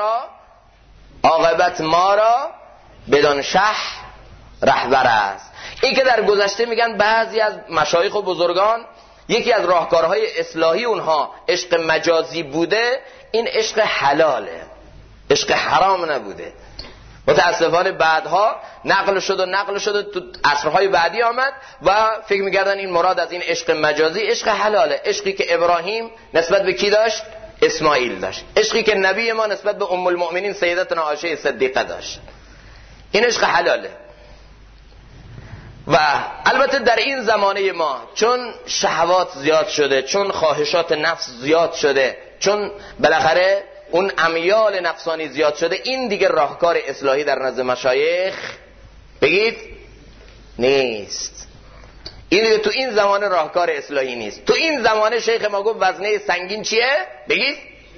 ما را بدان شه رهبر است. این که در گذشته میگن بعضی از مشایخ و بزرگان یکی از راهکارهای اصلاحی اونها عشق مجازی بوده، این عشق حلاله، عشق حرام نبوده. متاسفانه بعدها نقل شد و تو عصرهای بعدی آمد و فکر می‌کردن این مراد از این عشق مجازی عشق حلاله. عشقی که ابراهیم نسبت به کی داشت؟ اسماعیل داشت. عشقی که نبی ما نسبت به ام المؤمنین سیدتنا عایشه صدیقه داشت، این عشق حلاله. و البته در این زمانه ما چون شهوات زیاد شده، چون خواهشات نفس زیاد شده، چون بالاخره اون امیال نفسانی زیاد شده، این دیگه راهکار اصلاحی در نزد مشایخ بگید نیست. این دیگه تو این زمانه راهکار اصلاحی نیست. تو این زمانه شیخ ما گفت وزنه سنگین چیه؟ بگید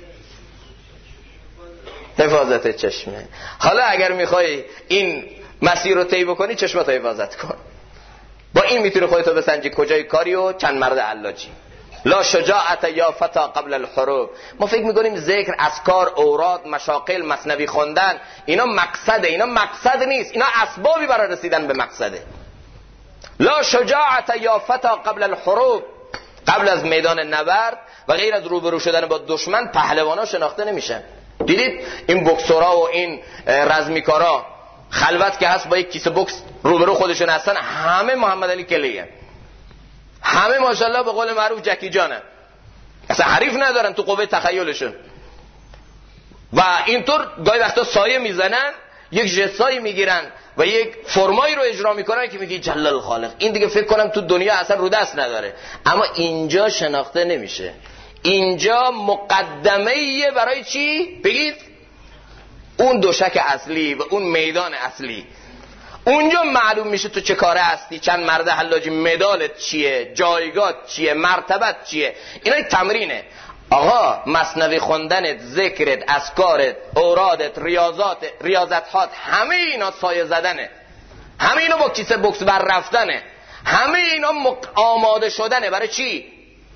حفاظت چشمه. حالا اگر میخوای این مسیر رو طی بکنی چشمت رو حفاظت کن. با این میتونی خودتو بسنجی کجای کاری و چند مرد علاجی. لا شجاعت یا فتا قبل الحروب. ما فکر میکنیم ذکر، اذکار، اوراد، مشاقل، مثنوی خوندن اینا مقصده. اینا مقصد نیست، اینا اسبابی برای رسیدن به مقصده. لا شجاعت یا فتا قبل الحروب. قبل از میدان نبرد و غیر از روبرو شدن با دشمن پهلوانا شناخته نمیشن. دیدید این بوکسورا و این رزمیکارا خلوت که هست با یک کیسه بوکس روبرو خودشون هستن، همه محمد علی کلیه، همه ماشاءالله به قول معروف جکی جانه، اصلا حریف ندارن تو قوه تخیلشون. و اینطور گاهی وقتا سایه میزنن، یک جسایی میگیرن و یک فرمایی رو اجرا میکنن که میگی جلال خالق. این دیگه فکر کنم تو دنیا اصلا رو دست نداره، اما اینجا شناخته نمیشه. اینجا مقدمه‌ایه برای چی؟ بگید اون دوشک اصلی و اون میدان اصلی. اونجا معلوم میشه تو چه کاره هستی، چند مرد حلاجی، مدالت چیه، جایگاه چیه، مرتبت چیه. اینا یک تمرینه. آقا مثنوی خوندنت، ذکرت، اذکارت، اورادت، ریاضتات، همه اینا سایه زدنه، همه اینا با کیسه بوکس بر رفتنه، همه اینا آماده شدنه. برای چی؟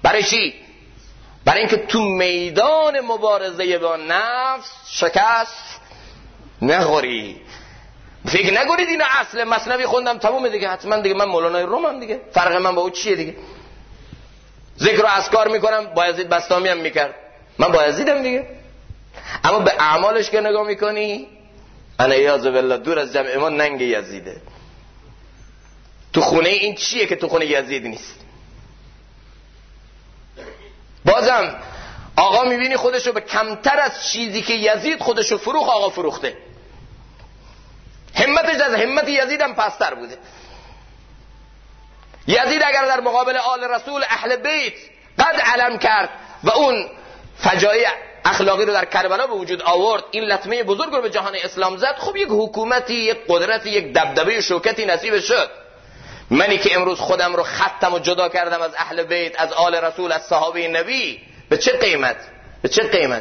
برای اینکه تو میدان مبارزه با نفس شکست نخوری. فکر نگورید اینا اصل مثنوی خوندم تمومه دیگه، حتما دیگه من مولانای رومم دیگه، فرق من با او چیه دیگه؟ ذکر و اذکار میکنم، بایزید بستامی هم میکرد، من بایزیدم دیگه. اما به اعمالش که نگاه میکنی، انا یاذ بالله دور از جمع ما ننگ یزیده. تو خونه این چیه که تو خونه یزید نیست؟ بازم آقا میبینی خودشو به کمتر از چیزی که یزید خودشو فروخت آقا فروخته. همتش از همت یزید هم پستر بوده. یزید اگر در مقابل آل رسول اهل بیت قد علم کرد و اون فجایع اخلاقی رو در کربلا به وجود آورد، این لطمه بزرگ رو به جهان اسلام زد، خب یک حکومتی، یک قدرتی، یک دبدبه و شوکتی نصیب شد. منی که امروز خودم رو خطم و جدا کردم از اهل بیت، از آل رسول، از صحابه نبی، به چه قیمت؟ به چه قیمت؟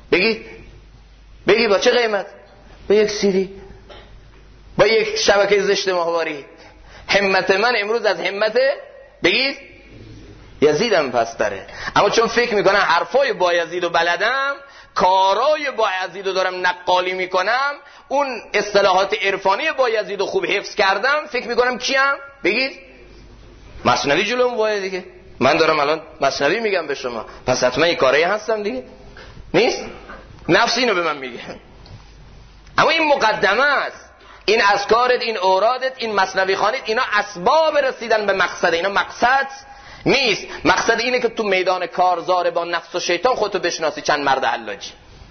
بگی با چه قیمت؟ با یک سیری، با یک شبکه زشت ماهواری. همت من امروز از همت بگید یزیدم پستره. اما چون فکر میکنم حرفای بایزید و بلدم، کارای بایزید رو دارم نقالی میکنم، اون اصطلاحات عرفانی بایزید رو خوب حفظ کردم، فکر میکنم کیم؟ بگید مثنوی جلوم باید دیگه. من دارم الان مثنوی میگم به شما، پس حتما این کاری هستم دیگه. نیست؟ نفس اینو به من میگه. اما این مقدمه است، این اذکارت، این اورادت، این مثنوی خوانیت، اینا اسباب رسیدن به مقصد. اینا مقصد نیست. مقصد اینه که تو میدان کارزار با نفس و شیطان خودتو بشناسی چند مرد حلاجی.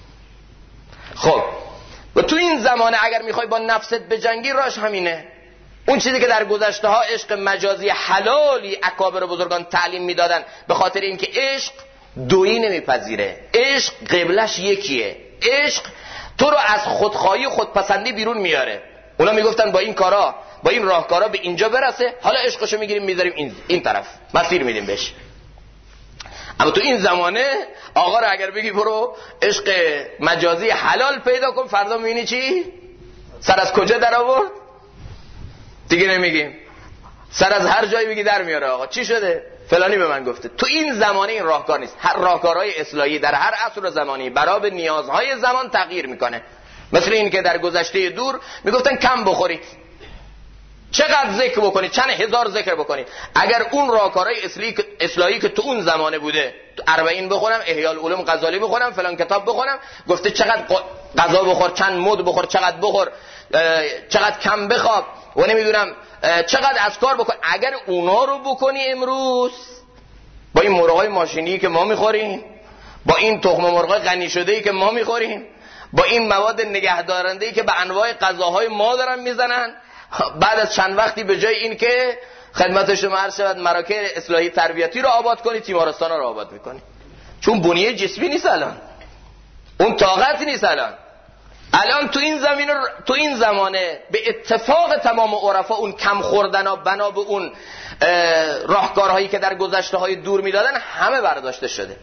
خب و تو این زمانه اگر میخوای با نفست بجنگی، راش همینه. اون چیزی که در گذشته ها عشق مجازی حلالی اکابر بزرگان تعلیم میدادن، به خاطر اینکه عشق دویی نمیپذیره، عشق قبلش یکیه، عشق تو رو از خودخواهی و خودپسندی بیرون میاره. اونا میگفتن با این کارا، با این راهکارا به اینجا برسه، حالا عشقشو میگیریم میذاریم این طرف، مسیر میدیم بهش. اما تو این زمانه آقا رو اگر بگی برو عشق مجازی حلال پیدا کن، فردا میبینی چی؟ سر از کجا در آورد؟ دیگه نمیگیم، سر از هر جایی بگی در میاره. آقا چی شده؟ فلانی به من گفته. تو این زمانه این راهکار نیست. هر راهکارهای اصلاحی در هر عصر و زمانی برای به نیازهای زمان تغییر میکنه. مثل این که در گذشته دور میگفتن کم بخورید، چقدر ذکر بکنید، چند هزار ذکر بکنید. اگر اون راهکارهای اصلاحی که تو اون زمانه بوده، اربعین بخونم، احیاء العلوم غزالی بخونم، فلان کتاب بخونم، گفته چقدر غذا بخور، چند مد بخور، چقدر بخور، چقدر کم بخواب و نمیدونم چقدر اذکار بکن، اگر اونا رو بکنی امروز با این مرغای ماشینی که ما میخوریم، با این تخم مرغای غنی شده‌ای که ما میخوریم، با این مواد نگهدارنده‌ای که به انواع غذاهای ما دارن میزنن، بعد از چند وقتی به جای این که خدمت شما عرض شود مراکز اصلاحی تربیتی رو آباد کنی، تیمارستانا رو آباد میکنی. چون بنیه جسمی نیست الان، اون طاقت نیست الان تو این زمانه به اتفاق تمام عرفا اون کم خوردن ها بنا به اون راهکارهایی که در گذشته های دور میدادن همه برداشته شده.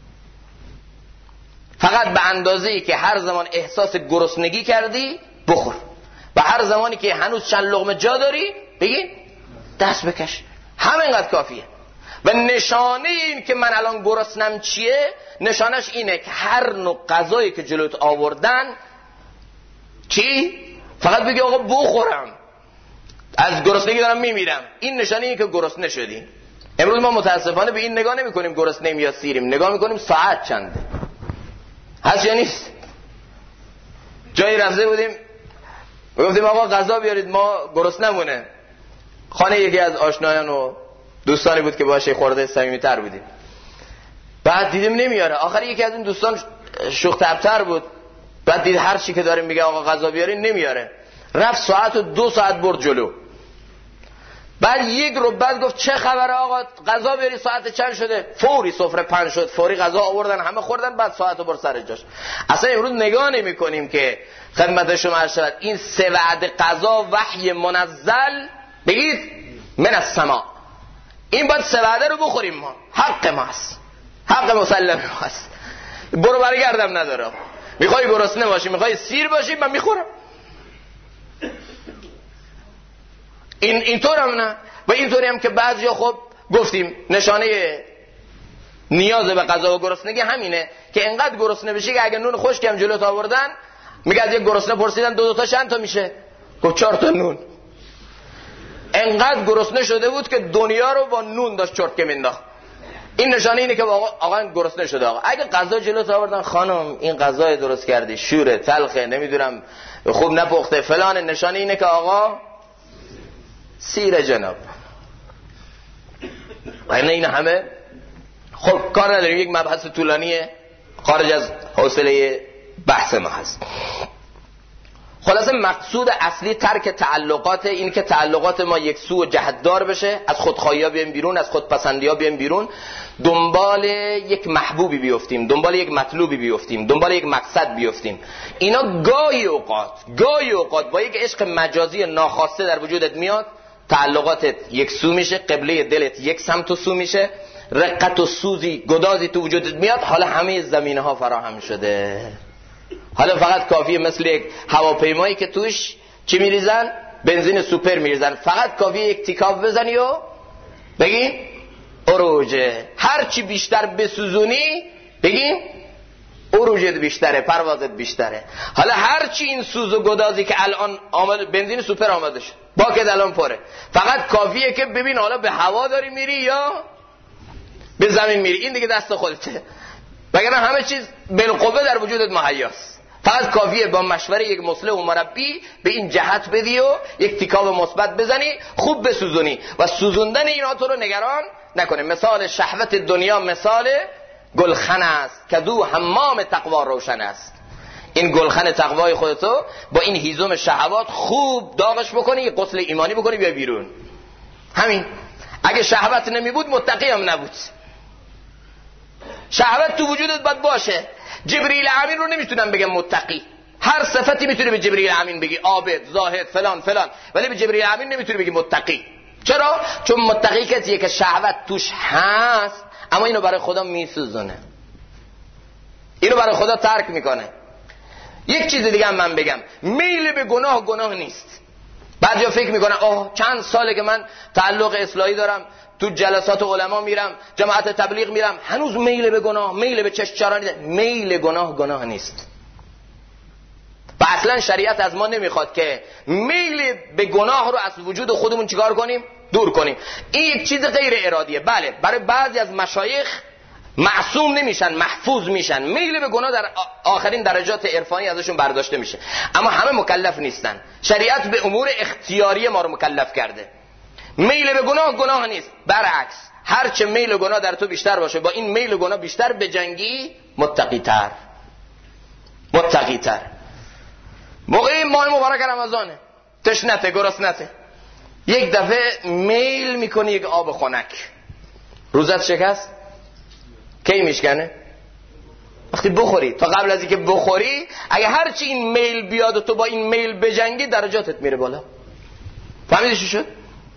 فقط به اندازه‌ای که هر زمان احساس گرسنگی کردی بخور، و هر زمانی که هنوز چند لقمه جا داری بگی دست بکش، همینقدر کافیه. و نشانه این که من الان گرسنم چیه؟ نشانش اینه که هر نوع غذایی که جلوت آوردن چی؟ فقط بگی آقا بخورم، از گرسنگی دارم میمیرم. این نشانه اینه که گرسنه شدی. امروز ما متاسفانه به این نگاه نمی کنیم گرسنه‌ایم یا سیریم، نگاه میکنیم ساعت چنده، هست یا نیست. جایی رفته بودیم گفتیم آقا غذا بیارید، ما گرسنمونه. خانه یکی از آشنایان و دوستانی بود که باشه خورده صمیمی‌تر بودیم. بعد دیدیم نمیاره. آخر یکی از این دوستان شوخ طبع‌تر بود، بعد دید هر چی که داره میگه آقا غذا بیارین نمیاره. رفت ساعت و 2 ساعت برد جلو. بعد یک رو بعد گفت چه خبره آقا غذا بیاری، ساعت چند شده؟ فوری سفره پهن شد، فوری غذا آوردن، همه خوردن، بعد ساعت رو برد سر جاش. اصلا امروز نگاه نمی کنیم که خدمت شما عرض شود این 3 وعده غذا وحی منزل بگید من السماء، این باید 3 وعده رو بخوریم، ما حق ماست، حق مسلم ماست، برو برگردم نداره. میخوای گرسنه باشی، میخوای سیر باشی، من میخورم. اینطور هم نه. و اینطوری هم که بعضیا خب گفتیم نشانه نیاز به غذا و گرسنگی همینه که انقدر گرسنه بشی که اگه نون خشکی هم جلوت آوردن، میگه از یک گرسنه پرسیدن 2 تا چند تا میشه؟ گفت 4 تا نون. انقدر گرسنه شده بود که دنیا رو با نون داشت چرتکه مینداخت. این نشانه اینه که آقا گرسنه شده. آقا اگه غذا جلوت آوردن، خانم این غذای درست کردی، شوره، تلخه، نمیدونم خوب نپخته فلان، نشانه اینه که آقا سیر جناب. و این همه خب کار نداریم، یک مبحث طولانیه خارج از حوصله بحث ما هست. خلاصه مقصود اصلی ترک تعلقات این که تعلقات ما یک سو و جهتدار بشه، از خودخواهی‌ها بیایم بیرون، از خودپسندی‌ها بیایم بیرون، دنبال یک محبوبی بیفتیم، دنبال یک مطلوبی بیفتیم، دنبال یک مقصد بیفتیم. اینا گاهی اوقات با یک عشق مجازی ناخواسته در وجودت میاد، تعلقاتت یک سو میشه، قبله دلت یک سمت و سو میشه، رقت و سوزی گدازی تو وجودت میاد، حالا همه زمینه‌ها فراهم شده. حالا فقط کافیه مثل یک هواپیمایی که توش چی میریزن؟ بنزین سوپر میریزن، فقط کافیه یک تیکاف بزنی و بگی عروجه. هر چی بیشتر بسوزونی بگی عروجت بیشتره، پروازت بیشتره. حالا هر چی این سوز و گدازی که الان آماده، بنزین سوپر آماده شد، باکت الان پره، فقط کافیه که ببین حالا به هوا داری میری یا به زمین میری، این دیگه دست خودته. وگرنه همه چیز بالقوه در وجودت مهیاست. فقط کافیه با مشوره یک مصلح و مربی به این جهت بدی و یک تیکاب مثبت بزنی، خوب بسوزونی و سوزوندن اینا تو رو نگران نکنه. مثال شهوت دنیا مثال گلخن است که دو حمام تقوا روشن است. این گلخن تقوای خودتو با این هیزم شهوات خوب داغش بکنی، یک غسل ایمانی بکنی، بیا بیرون. همین. اگه شهوت نمی بود متقی هم نبود. شهوت تو وجودت باید باشه. جبریل امین رو نمیتونم بگم متقی، هر صفتی میتونی به جبریل امین بگی، عابد، زاهد، فلان فلان، ولی به جبریل امین نمیتونی بگی متقی. چرا؟ چون متقی کسیه که شهوت توش هست اما اینو برای خدا میسوزونه، اینو برای خدا ترک میکنه. یک چیز دیگه هم من بگم، میل به گناه نیست. بعضیا فکر میکنن چند ساله که من تعلق اصلاحی دارم، تو جلسات علما میرم، جماعت تبلیغ میرم، هنوز میل به گناه، میل به چشم‌چرانی دارم. میل گناه نیست. و اصلا شریعت از ما نمیخواد که میل به گناه رو از وجود خودمون چیکار کنیم؟ دور کنیم. این یک چیز غیر ارادیه. بله، برای بعضی از مشایخ معصوم نمیشن، محفوظ میشن، میل به گناه در آخرین درجات عرفانی ازشون برداشته میشه، اما همه مکلف نیستن. شریعت به امور اختیاری ما رو مکلف کرده. میل به گناه نیست، برعکس، هر چه میل گناه در تو بیشتر باشه، با این میل گناه بیشتر بجنگی، متقی تر. موقع ماه مبارک رمضانه، تشنته، گرسنته، یک دفعه میل میکنی یک آب خنک، روزت شکست، کی میشکنه؟ وقتی بخوری. تا قبل از اینکه بخوری اگه هر چی این میل بیاد و تو با این میل بجنگی، درجاتت میره بالا. فهمیدی چی شد؟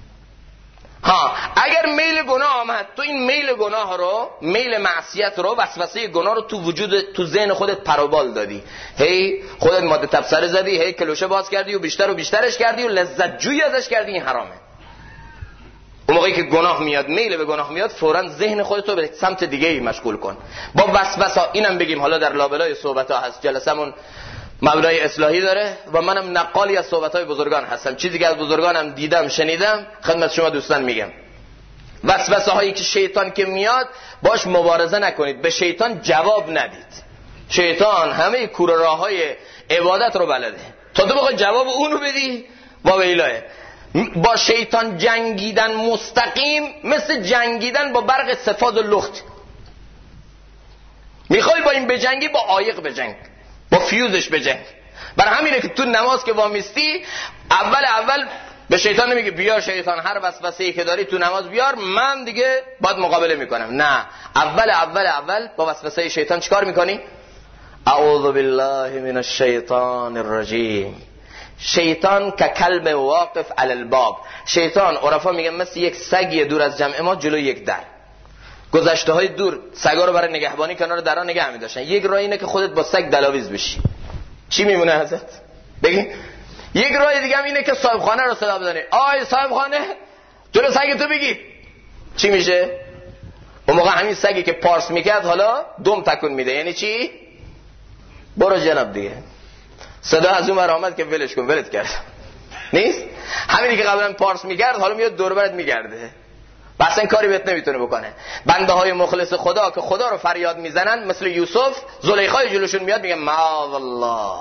اگر میل گناه آمد، تو این میل گناه رو، میل معصیت رو، وسوسه گناه رو تو وجود، تو ذهن خودت پروبال دادی، هی خودت ماده تبصره زدی، هی کلوشه باز کردی و بیشترش کردی و لذت جویی ازش کردی. این حرامه. اون موقعی که گناه میاد، میل به گناه میاد، فوراً ذهن خودت رو به سمت دیگه ای مشغول کن. با وسوسه اینم بگیم، حالا در لابلای صحبت‌ها هست، جلسمون مبنای اصلاحی داره و منم نقالی از صحبت‌های بزرگان هستم، چیزی که از بزرگانم دیدم شنیدم خدمت شما دوستان میگم. وسوسه هایی که شیطان که میاد باش مبارزه نکنید، به شیطان جواب ندید. شیطان همه کوره راه‌های عبادت رو بلده، تا تو بخوای جواب اونو بدی با ویلاه. با شیطان جنگیدن مستقیم مثل جنگیدن با برق سفاد و لخت. میخوای با این بجنگی، با عایق بجنگ، با فیوزش بجنگ. برای همینه که تو نماز که وامیستی، اول به شیطان نمیگی بیا شیطان هر وسوسه‌ای که داری تو نماز بیار، من دیگه باید مقابله میکنم. نه، اول با وسوسه شیطان چیکار میکنی؟ اعوذ بالله من الشیطان الرجیم. شیطان که کلب واقف علی الباب. شیطان عرفا میگن مثل یک سگی دور از جمع ما جلوی یک در. گذشته های دور سگا رو برای نگهبانی کنار درا نگه می‌داشتن. یک راه اینه که خودت با سگ دلاویز بشی. چی میمونه ازت؟ بگی. یک راه دیگه هم اینه که صاحب خانه رو صدا بزنی. آی صاحب خانه، جلو سگ تو بگی. چی میشه؟ اون موقع همین سگی که پارس میکرد حالا دم تکون میده. یعنی چی؟ برو جناب دیگه. صدا از اون ور آمد که ولش کن، ولت کرد. نیست؟ همینی که قبلا پارس میکرد حالا میاد دور برت میگرده. اصلا کاری بهت نمیتونه بکنه. بنده های مخلص خدا که خدا رو فریاد میزنن، مثل یوسف، زلیخا جلوشون میاد میگه معاذ الله.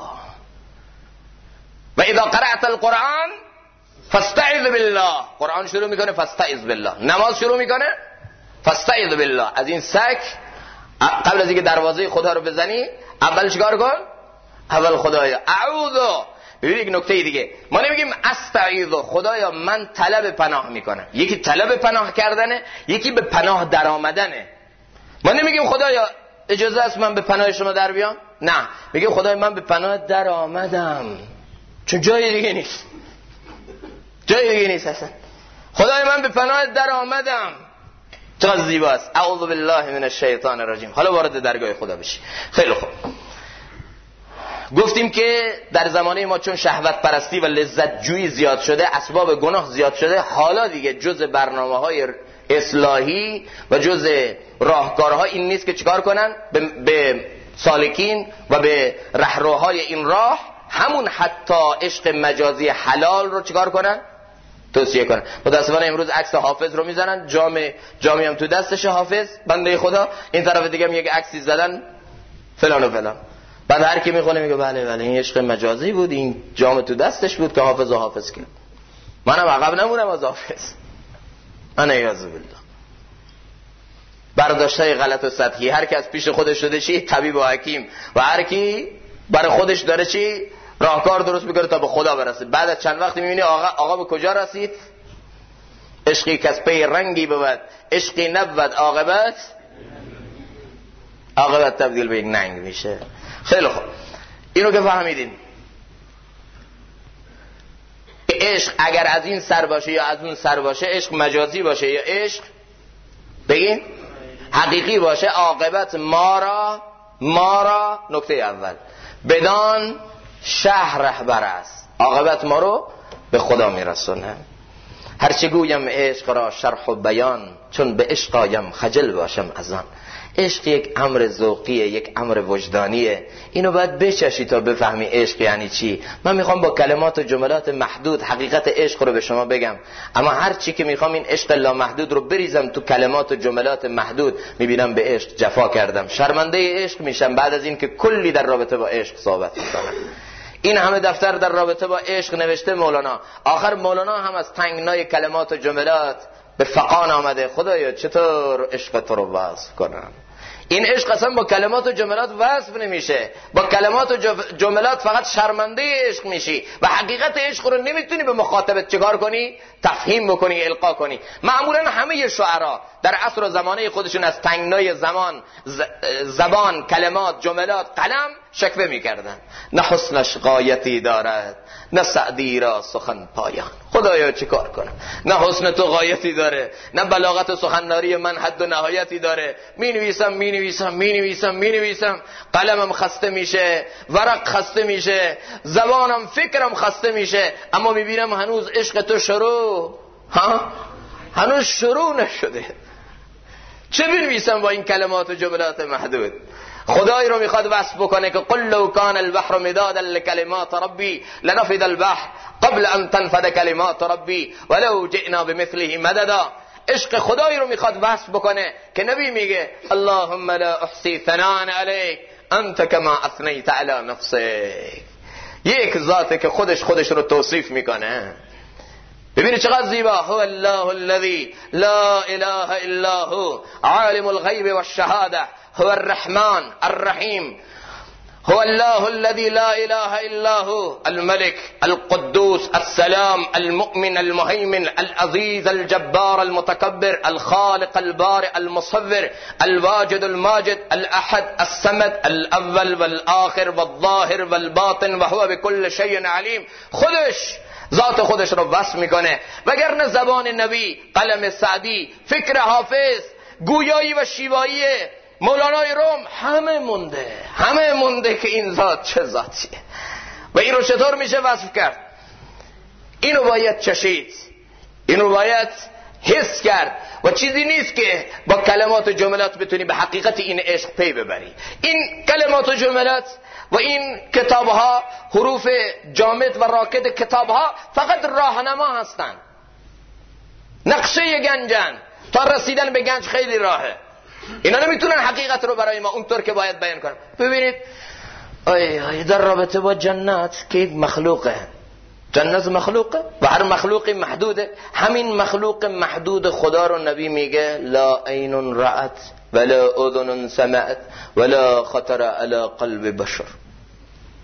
و اذا قرأت القرآن فاستعذ بالله. قرآن شروع میکنه فاستعذ بالله. نماز شروع میکنه فاستعذ بالله. از این سگ قبل از اینکه دروازه خدا رو بزنی، اول چیکار کن؟ اول خدایا اعوذ ببینید یک نکته دیگه، ما نمیگیم استعیذ خدایا من طلب پناه میکنم. یکی طلب پناه کردنه، یکی به پناه در آمدنه. ما نمیگیم خدایا اجازه است من به پناه شما در بیام، نه، میگیم خدایا من به پناه در آمدم، چون جای دیگه نیست، جای دیگه نیست اصلا. خدایا من به پناه در آمدم. چقدر زیباست. اعوذ بالله من الشیطان الرجیم. حالا وارد درگاه خدا بشی. خیلی خوب. گفتیم که در زمانه ما چون شهوت پرستی و لذت جویی زیاد شده، اسباب گناه زیاد شده، حالا دیگه جز برنامه‌های اصلاحی و جز راهکارها این نیست که چیکار کنن؟ به سالکین و به رهروهای این راه همون حتی عشق مجازی حلال رو چیکار کنن؟ توصیه کنن. متاسفانه امروز عکس حافظ رو میزنن، جامی هم تو دستش حافظ بنده خدا، این طرف دیگه هم یک عکسی زدن فلان و فلان. بعد هر کی میخونه میگه بله این عشق مجازی بود، این جام تو دستش بود که حافظ کرد. منم عقب نمونم از حافظ. انا یعوذ بالله. برداشتای غلط و سطحی، هر کی از پیش خودش شده چی طبیب و حکیم و هر کی برای خودش داره چی راهکار درست میکنه تا به خدا برسه. بعد از چند وقتی میبینی آقا به کجا رسید؟ عشقی کسبه رنگی بود، عشقی نبود عاقبت تبدیل به یک ننگ میشه. خیلی خوب، اینو که فهمیدین عشق اگر از این سر باشه یا از اون سر باشه، عشق مجازی باشه یا عشق بگین حقیقی باشه، عاقبت ما را نکته اول بدان شهر رهبر است، عاقبت ما رو به خدا میرسونه. هرچه گویم عشق را شرح و بیان، چون به عشق آیم خجل باشم از آن. عشق یک امر ذوقیه، یک امر وجدانیه، اینو باید بچشی تا بفهمی عشق یعنی چی. من میخوام با کلمات و جملات محدود حقیقت عشق رو به شما بگم، اما هر چی که میخوام این عشق لامحدود رو بریزم تو کلمات و جملات محدود، میبینم به عشق جفا کردم، شرمنده عشق میشم بعد از این که کلی در رابطه با عشق صحبت میکنم. این همه دفتر در رابطه با عشق نوشته مولانا، آخر مولانا هم از تنگنای کلمات و جملات به فقان آمده خدایا چطور عشق تو رو وصف کنم. این عشق اصلا با کلمات و جملات وصف نمیشه، با کلمات و جملات فقط شرمنده عشق میشی و حقیقت عشق رو نمیتونی به مخاطبت چیکار کنی؟ تفهیم بکنی، القا کنی. معمولا همه شعرا در عصر و زمانه خودشون از تنگنای زبان، کلمات، جملات، قلم شکوه میکردن. نه حسنش غایتی دارد، نه سعدی را سخن پایان. خدایا چه کار کنم؟ نه حسن تو غایتی داره، نه بلاغت و سخنرانی من حد و نهایتی داره. می نویسم، قلمم خسته میشه، ورق خسته میشه، زبانم، فکرم خسته میشه، اما میبینم هنوز عشق تو هنوز شروع نشده. چه بنویسم با این کلمات و جملات محدود؟ خدای رو میخواد وصف بکنه که قل لو کان البحر مدادا لکلمات ربی لنفد البحر قبل ان تنفد کلمات ربی ولو جئنا بمثله مددا. عشق خدای رو میخواد وصف بکنه که نبی میگه اللهم لا احصی ثناء علیک انت کما اثنیت علی نفسک. یک ذاته که خودش رو توصیف میکنه. ببینید چقدر زیبا. هو الله الذی لا اله الا هو عالم الغیب والشهاده هو الرحمن الرحیم. هو الله الذي لا اله الا هو الملك القدوس السلام المؤمن المهيمن العزيز الجبار المتكبر الخالق البارئ المصور الواجد الماجد الاحد الصمد الاول والآخر والظاهر والباطن وهو بكل شيء عليم. خودش ذات خودش رو وصف میکنه، وگرنه زبان نبی، قلم سعدی، فکر حافظ، گویایی و شیوایی مولانای روم همه مونده که این ذات چه ذاتیه و این رو چطور میشه وصف کرد. اینو باید چشید، اینو باید حس کرد و چیزی نیست که با کلمات و جملات بتونی به حقیقت این عشق پی ببری. این کلمات و جملات و این کتابها، حروف جامد و راکد کتابها فقط راهنما هستن، نقشه گنجن، تا رسیدن به گنج خیلی راهه. اینا نمیتونن حقیقت رو برای ما اونطور که باید بیان کنن. ببینید در رابطه با جنت که مخلوقه، جنت مخلوقه و هر مخلوقی محدوده. همین مخلوق محدود خدا رو نبی میگه لا عین رأت ولا اذن سمعت ولا خطر على قلب بشر.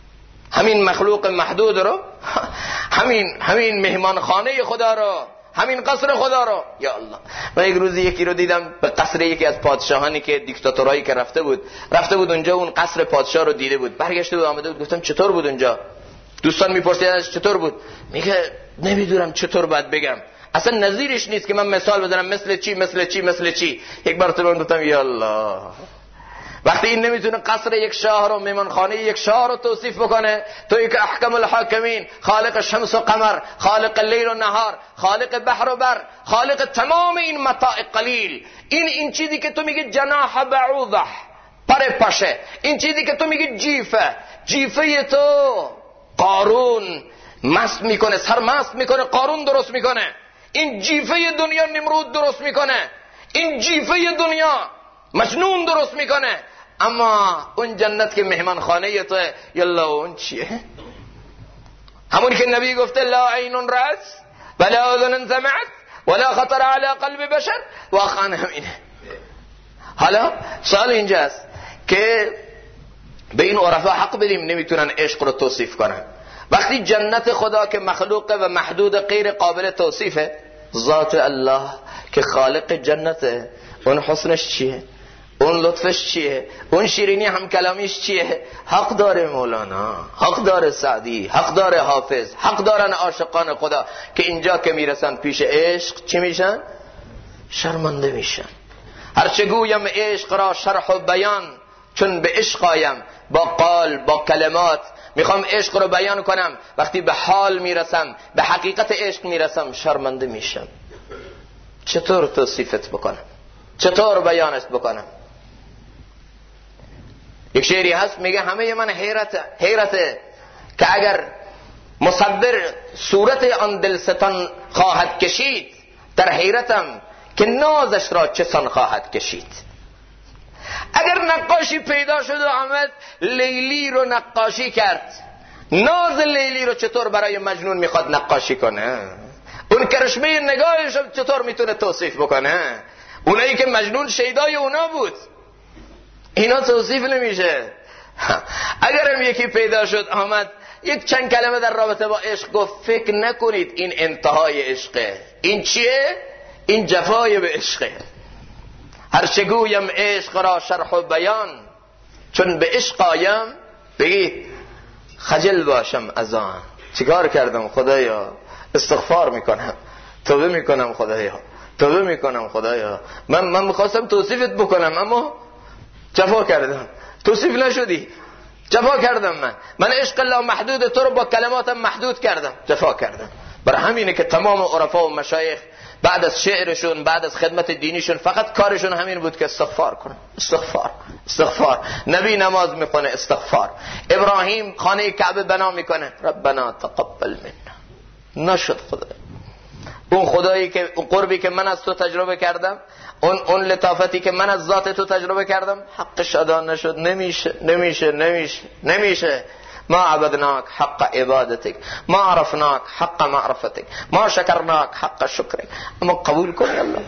همین مخلوق محدود رو، همین مهمانخانه خدا رو، همین قصر خدا رو. یا الله، من یک روزی یکی رو دیدم به قصر یکی از پادشاهانی که دیکتاتورایی که رفته بود اونجا، اون قصر پادشاه رو دیده بود، برگشته بود آمده بود. گفتم چطور بود اونجا؟ دوستان میپرسیدن ازش چطور بود، میگه نمیدونم چطور باید بگم، اصلا نظیرش نیست که من مثال بزنم مثل چی. یک بار تو گفتم یا الله، وقتی این نمیتونه قصر یک شاه رو، مهمانخانه یک شاه رو توصیف بکنه، تویی که احکم الحاکمین، خالق شمس و قمر، خالق لیل و نهار، خالق بحر و بر، خالق تمام این متاع قلیل، این چیزی که تو میگی جناح بعوضه، پر پشه، این چیزی که تو میگی جیفه تو قارون مست میکنه، سرمست میکنه، قارون درست میکنه، این جیفه دنیا نمرود درست میکنه، این جیفه دنیا مجنون درست میکنه. اما اون جنت که مهمان خانه تو، یلا اون چیه؟ همونی که نبی گفته لا عین رأت ولا اذن سمعت ولا خطر على قلب بشر، واقعا همینه. حالا سوال اینجاست که به این عرفا حق بدیم نمیتونن عشق رو توصیف کنن. وقتی جنت خدا که مخلوقه و محدود غیر قابل توصیفه، ذات الله که خالق جنته، اون حسنش چیه؟ اون لطفش چیه؟ اون شیرینی هم کلامیش چیه؟ حق داره مولانا، حق داره سعدی، حق داره حافظ، حق دارن عاشقان خدا که اینجا که میرسن پیش عشق چی میشن؟ شرمنده میشن. هرچه گویم عشق را شرح و بیان، چون به عشق آیم با قال با کلمات، میخوام عشق رو بیان کنم، وقتی به حال میرسم، به حقیقت عشق میرسم، شرمنده میشم. چطور توصیفت بکنم؟ چطور بیانت بکنم؟ یک شعری هست میگه همه من حیرته که اگر مصور صورت آن دلستان خواهد کشید، در حیرتم که نازش را چه سان خواهد کشید. اگر نقاشی پیدا شد و آمد لیلی رو نقاشی کرد، ناز لیلی رو چطور برای مجنون میخواد نقاشی کنه؟ اون کرشمه نگاهش رو چطور میتونه توصیف بکنه؟ اونایی که مجنون شیدای اونا بود، اینا توصیف نمیشه. اگر هم یکی پیدا شد آمد یک چند کلمه در رابطه با عشق گفت، فکر نکنید این انتهای عشقه. این چیه؟ این جفای به عشقه. هرچه گویم عشق را شرح و بیان، چون به عشق آیم بگید خجل باشم از آن. چیکار کردم خدایا؟ استغفار میکنم، توبه میکنم خدایا، توبه میکنم خدایا. من میخواستم توصیفت بکنم اما جفا کردم، توصیف نشدی، جفا کردم. من عشق الله محدود تو رو با کلماتم محدود کردم، جفا کردم. برای همینه که تمام عرفا و مشایخ بعد از شعرشون، بعد از خدمت دینیشون، فقط کارشون همین بود که استغفار کنن، استغفار. نبی نماز میکنه استغفار، ابراهیم خانه کعبه بنا میکنه ربنا تقبل منا. نشد خدا، اون خدایی که، اون قربی که من از تو تجربه کردم، اون لطافتی که من از ذات تو تجربه کردم، حقش ادا نشد. نمیشه. ما عبدناک حق عبادتک، ما عرفناک حق معرفتک، ما شکرناک حق شکرک. اما قبول کنی الله،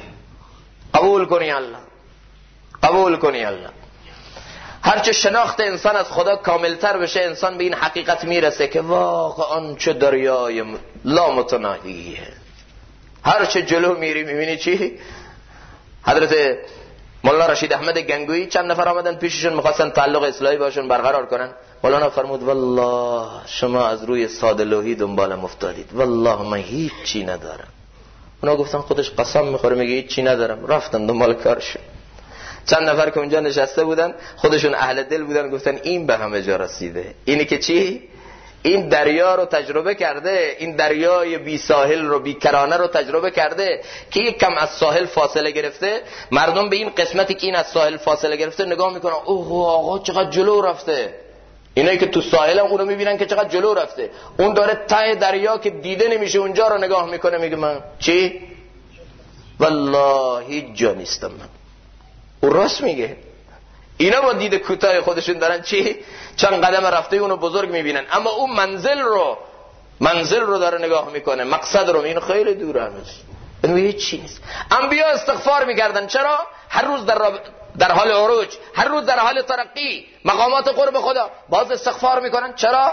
قبول کنی الله. هرچه شناخت انسان از خدا کاملتر بشه، انسان به این حقیقت میرسه که واقعا چه دریای لامتناهیه. هرچه جلو میری میبینی چی؟ حضرت مولانا رشید احمد گنگویی چند نفر آمدن پیششون میخواستن تعلق اصلاحی باشون برقرار کنن. مولانا فرمود والله شما از روی ساده لوحی دنبالم افتادید، والله من هیچ چی ندارم. اونا گفتن خودش قسم میخوره میگه هیچ چی ندارم، رفتن دنبال کارشون. چند نفر که اونجا نشسته بودن خودشون اهل دل بودن، گفتن این به همه جا رسیده. اینی که چی؟ این دریا رو تجربه کرده، این دریای بی ساحل رو، بی کرانه رو تجربه کرده که یک کم از ساحل فاصله گرفته. مردم به این قسمتی که این از ساحل فاصله گرفته نگاه میکنن، اوه آقا چقدر جلو رفته. اینایی که تو ساحل هم اونو میبینن که چقدر جلو رفته. اون داره ته دریا که دیده نمیشه اونجا رو نگاه میکنه، میگه من چی؟ والله هیچ جا نیستم من. اون راست میگه. اینا با دید کوتاه خودشون دارن چی؟ چند قدم رفته اونو بزرگ میبینن، اما اون منزل رو داره نگاه میکنه، مقصد رو. این خیلی دوره هنوز، اینو هیچ چی نیست. انبیا استغفار میکردن. چرا؟ هر روز در حال عروج، هر روز در حال ترقی، مقامات قرب خدا، باز استغفار میکنن. چرا؟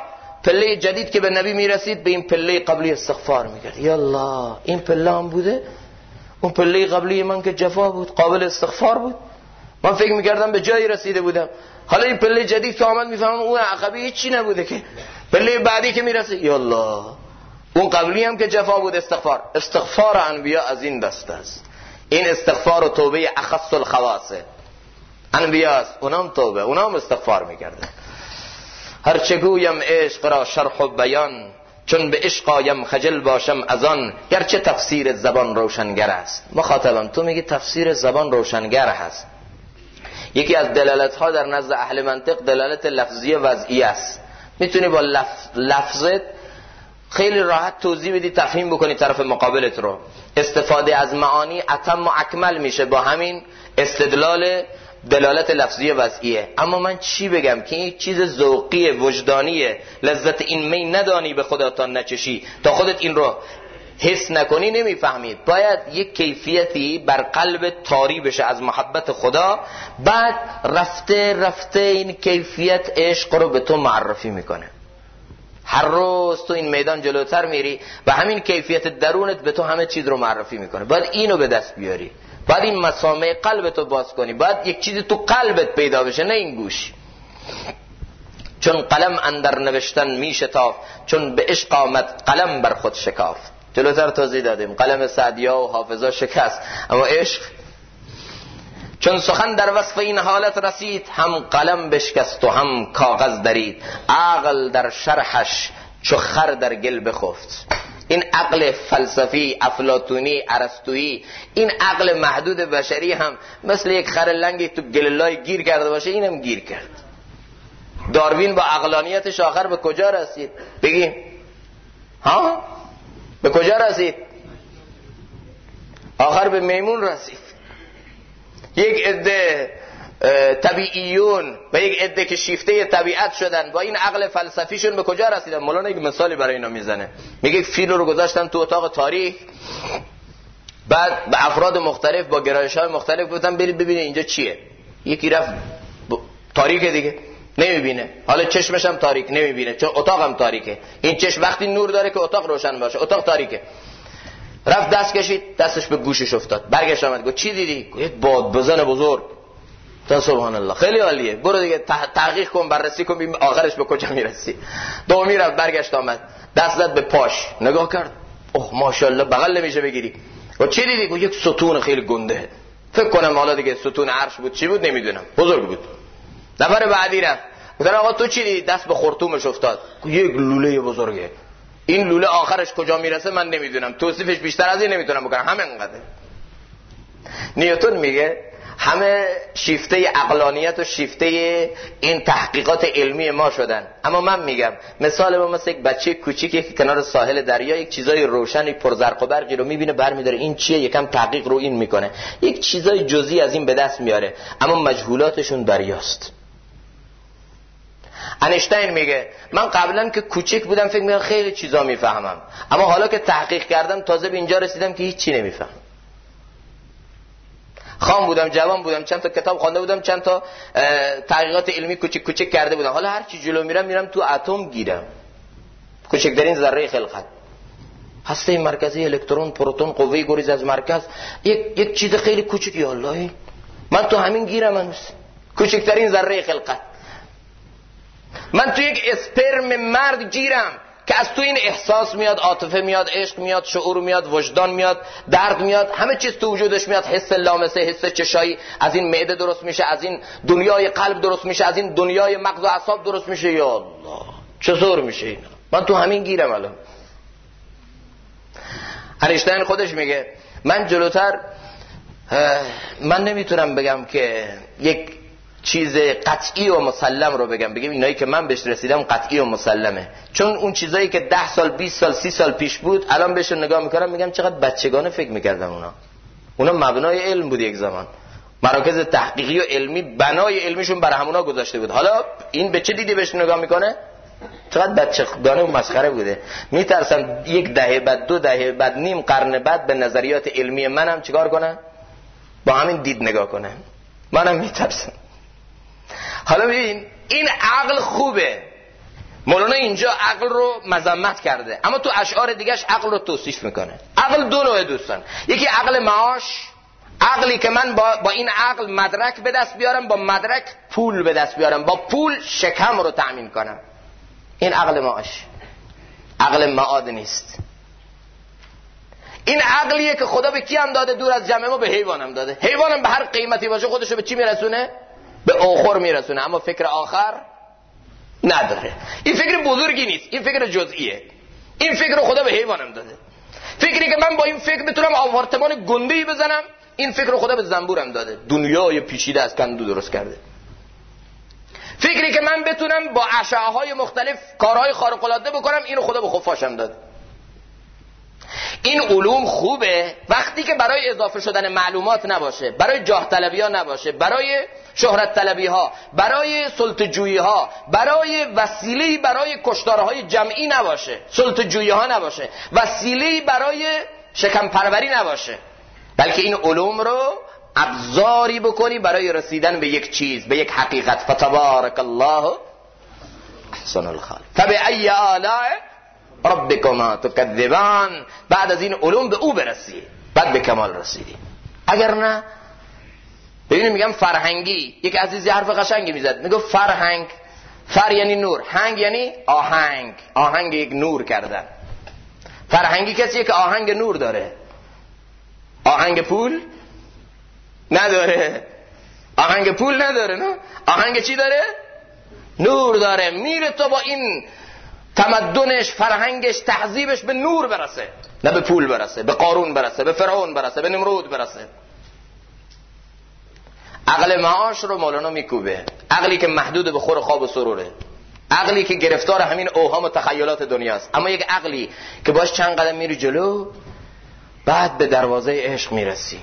پله جدید که به نبی میرسید به این پله قبلی استغفار میکرد. یالله این پله هم بوده، اون پله قبلی من که جفا بود قابل استغفار بود، من فکر میکردم به جایی رسیده بودم، حالا این پله جدید که آمد میفهمم اون عقبی هیچی نبوده که پله بعدی که میرسه یالله اون قبلی هم که جفا بود. استغفار انبیا از این دسته است. این استغفار و توبه اخص الخواصه انبیا است، اونام توبه، اونام استغفار میکردن. هرچه گویم عشق را شرح و بیان، چون به عشق آیم خجل باشم از آن، گرچه تفسیر زبان روشنگر است. مخاطبان تو میگی تفسیر زبان روشنگر هست. یکی از دلالت ها در نزد اهل منطق دلالت لفظی وضعی است. میتونی با لفظت خیلی راحت توضیح بدی، تفهیم بکنی طرف مقابلت رو. استفاده از معانی اتم و اکمل میشه با همین استدلال دلالت لفظی وضعیه. اما من چی بگم که این چیز ذوقی وجدانیه، لذت این می ندانی به خدا تا نچشی، تا خودت این رو حس نکنی نمیفهمید. باید یک کیفیتی بر قلب طاری بشه از محبت خدا، بعد رفته رفته این کیفیت عشق رو به تو معرفی میکنه. هر روز تو این میدان جلوتر میری و همین کیفیت درونت به تو همه چیز رو معرفی میکنه. باید اینو به دست بیاری، باید این مسامع قلبتو باز کنی، باید یک چیزی تو قلبت پیدا بشه نه این گوش. چون قلم اندر نوشتن میشتاف، چون به عشق آمد قلم بر خود شکافت. جلوتر توضیح دادیم قلم سعدیا و حافظا شکست، اما عشق چون سخن در وصف این حالت رسید، هم قلم بشکست و هم کاغذ درید. عقل در شرحش چو خر در گل بخفت. این عقل فلسفی افلاطونی ارسطویی، این عقل محدود بشری هم مثل یک خر لنگی تو گللای گیر کرده باشه، اینم گیر کرد. داروین با عقلانیتش آخر به کجا رسید؟ بگیم ها؟ به کجا رسید؟ آخر به میمون رسید. یک عده طبیعیون و یک عده که شیفته طبیعت شدن با این عقل فلسفیشون به کجا رسیدن؟ مولانا یک مثالی برای اینا میزنه، میگه فیل رو گذاشتن تو اتاق تاریک، بعد به افراد مختلف با گرایش‌های مختلف گفتن برید ببینید اینجا چیه. یکی رفت تاریکه دیگه نمیبینه، حالا چشمش هم تاریک نمیبینه چون اتاق هم تاریکه. این چشم وقتی نور داره که اتاق روشن باشه، اتاق تاریکه. رفت دست کشید، دستش به گوشش افتاد، برگشت آمد گفت چی دیدی؟ یک بادبزن بزرگ. تا سبحان الله خیلی عالیه، برو دیگه تحقیق کن، بررسی کن، ببین آخرش به کجا میرسی. دومی رفت برگشت آمد، دست زد به پاش، نگاه کرد، اوه ماشاءالله بغل نمیشه بگیری. گفت چی دیدی؟ گفت یک ستون خیلی گنده، فکر کنم حالا دیگه ستون عرش بود چی بود نمیدونم، بزرگ بود. نفر بعدی رفت، گفت آقا تو چی دیدی؟ دست به خرطومش افتاد، یک لوله بزرگه. این لوله آخرش کجا میرسه من نمیدونم، توصیفش بیشتر از این نمیتونم بکنم، همینقدر. نیوتن میگه همه شیفته عقلانیت و شیفته این تحقیقات علمی ما شدن، اما من میگم مثال ما مثل یک بچه کوچیکی که کنار ساحل دریا یک چیزای روشنی پرزرق و برقی رو میبینه، برمیداره این چیه، یکم تحقیق رو این میکنه، یک چیزای جزئی از این به دست میاره، اما مجهولاتشون دریاست. انیشتین میگه من قبلا که کوچیک بودم فکر می‌کردم خیلی چیزا میفهمم، اما حالا که تحقیق کردم تازه به اینجا رسیدم که هیچ چی نمیفهمم. خام بودم، جوان بودم، چند تا کتاب خوانده بودم، چند تا تحقیقات علمی کوچیک کوچیک کرده بودم، حالا هر چی جلو میرم تو اتم گیرم، کوچکترین ذره خلقت، هسته مرکزی، الکترون، پروتون، قوه گریز از مرکز، یک چیز خیلی کوچیک. یا الله من تو همین گیرم، هنوز کوچکترین ذره خلقت. من تو یک اسپرم مرد گیرم که از تو این احساس میاد، عاطفه میاد، عشق میاد، شعور میاد، وجدان میاد، درد میاد، همه چیز تو وجودش میاد، حس لامسه، حس چشایی، از این معده درست میشه، از این دنیای قلب درست میشه، از این دنیای مغز و اعصاب درست میشه. یا الله چطور میشه اینا؟ من تو همین گیرم الان. انیشتین خودش میگه من جلوتر من نمیتونم بگم که یک چیز قطعی و مسلم رو بگم اینایی که من بهش رسیدم قطعی و مسلمه، چون اون چیزایی که 10 سال 20 سال 30 سال پیش بود الان بهش نگاه میکنم میگم چقدر بچگانه فکر میکردم. اونا مبنای علم بود، یک زمان مراکز تحقیقی و علمی بنای علمیشون برای همونا گذاشته بود. حالا این به چه دیدی بهش نگاه میکنه؟ چقدر بچگانه و مسخره بوده. میترسم یک دهه بعد، 2 دهه بعد، نیم قرن بعد به نظریات علمی منم چیکار کنه؟ با همین دید نگاه کنه. منم میترسم. حالا ببین این عقل خوبه، مولانا اینجا عقل رو مذمت کرده، اما تو اشعار دیگهش عقل رو توصیف میکنه. عقل دو نوع دوستان، یکی عقل معاش، عقلی که من با این عقل مدرک به دست بیارم، با مدرک پول به دست بیارم، با پول شکم رو تأمین کنم. این عقل معاش، عقل معاد نیست. این عقلیه که خدا به کی هم داده؟ دور از جمع ما به حیوانم داده. حیوانم به هر قیمتی باشه خودشو به چی میرسونه؟ به آخر میرسونه، اما فکر آخر نداره. این فکر بزرگی نیست، این فکر جزئیه. این فکر رو خدا به حیوانم داده. فکری که من با این فکر بتونم آپارتمان گنده‌ای بزنم، این فکر رو خدا به زنبورم داده. دنیای پیچیده از کندو درست کرده. فکری که من بتونم با اشعه‌های مختلف کارهای خارق العاده بکنم، اینو خدا به خفاشم داده. این علوم خوبه وقتی که برای اضافه شدن معلومات نباشه، برای جاه طلبی ها نباشه، برای شهرت طلبی ها، برای سلطه جویی ها، برای وسیله‌ای برای کشتارهای جمعی نباشه، سلطه جویی ها نباشه، وسیله‌ای برای شکم پروری نباشه، بلکه این علوم رو ابزاری بکنی برای رسیدن به یک چیز، به یک حقیقت. فتبارک الله احسن الخالق فبأی آلاء ربکما تکذبان. بعد از این علوم به او برسی، بعد به کمال رسیدی. اگر نه ببینید میگم فرهنگی، یک عزیزی حرف قشنگی میزد، میگه فرهنگ، فر یعنی نور، هنگ یعنی آهنگ، آهنگ یک نور کردن. فرهنگی کسیه که آهنگ نور داره، آهنگ پول نداره، آهنگ پول نداره، نه آهنگ چی داره؟ نور داره. میره تو با این تمدنش، فرهنگش، تهذیبش به نور برسه، نه به پول برسه، به قارون برسه، به فرعون برسه، به نمرود برسه. عقل معاش رو مولانا میکوبه، عقلی که محدود به خور خواب و سروره، عقلی که گرفتار همین اوهام و تخیلات دنیاست. اما یک عقلی که باش چند قدم میری جلو، بعد به دروازه عشق میرسی.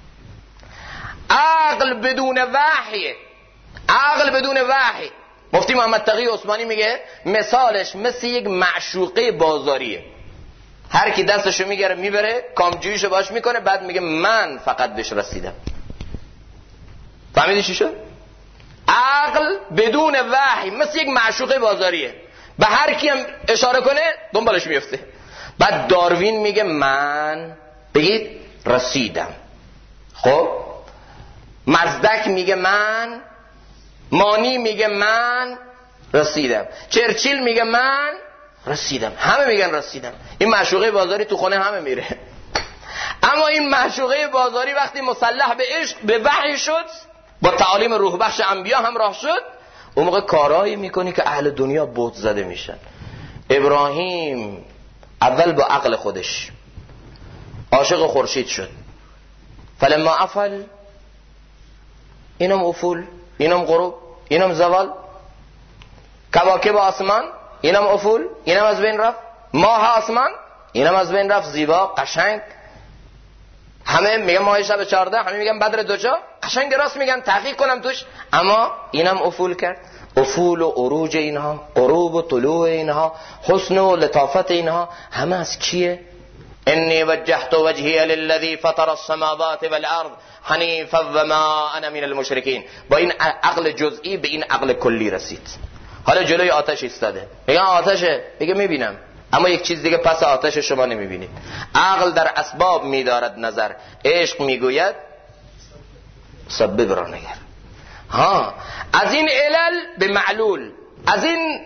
عقل بدون وحی، عقل بدون وحی، مفتی محمد تقی عثمانی میگه مثالش مثل یک معشوقه بازاریه. هر کی دستشو میگیره میبره، کامجویشو باش میکنه، بعد میگه من فقط بهش رسیدم. فهمیدی چی شد؟ عقل بدون وحی مثل یک معشوقه بازاریه، به هر کی هم اشاره کنه دنبالش میفته. بعد داروین میگه من، بگید رسیدم. خب مزدک میگه من، مانی میگه من رسیدم، چرچیل میگه من رسیدم، همه میگن رسیدم. این معشوقه بازاری تو خونه همه میره. اما این معشوقه بازاری وقتی مسلح به عشق، به وحی شد، با تعالیم روح بخش انبیا همراه شد، اون موقع کارهایی میکنی که اهل دنیا بت زده میشن. ابراهیم اول با عقل خودش عاشق خورشید شد، فلما افل، اینم افول، اینم غروب، اینم زوال، کواکب آسمان، اینم افول، اینم از بین رفت، ماه آسمان، اینم از بین رفت، زیبا قشنگ. همه میگن ماه شب 14، همه میگن بدر دوجا، قشنگ راست میگن، تحقیق کنم توش. اما اینم افول کرد. افول و عروج اینها، غروب و طلوع اینها، حسن و لطافت اینها همه از کیه؟ انی وجهت وجهی للذی فطر السماوات والارض حنیفا وما انا من المشرکین. با این عقل جزئی به این عقل کلی رسید. حالا جلوی آتش ایستاده، میگه آتشه، میگه میبینم، اما یک چیز دیگه پس آتش شما نمیبینید. عقل در اسباب میدارد نظر، عشق میگوید سبب را نگر. ها، از این علل به معلول، از این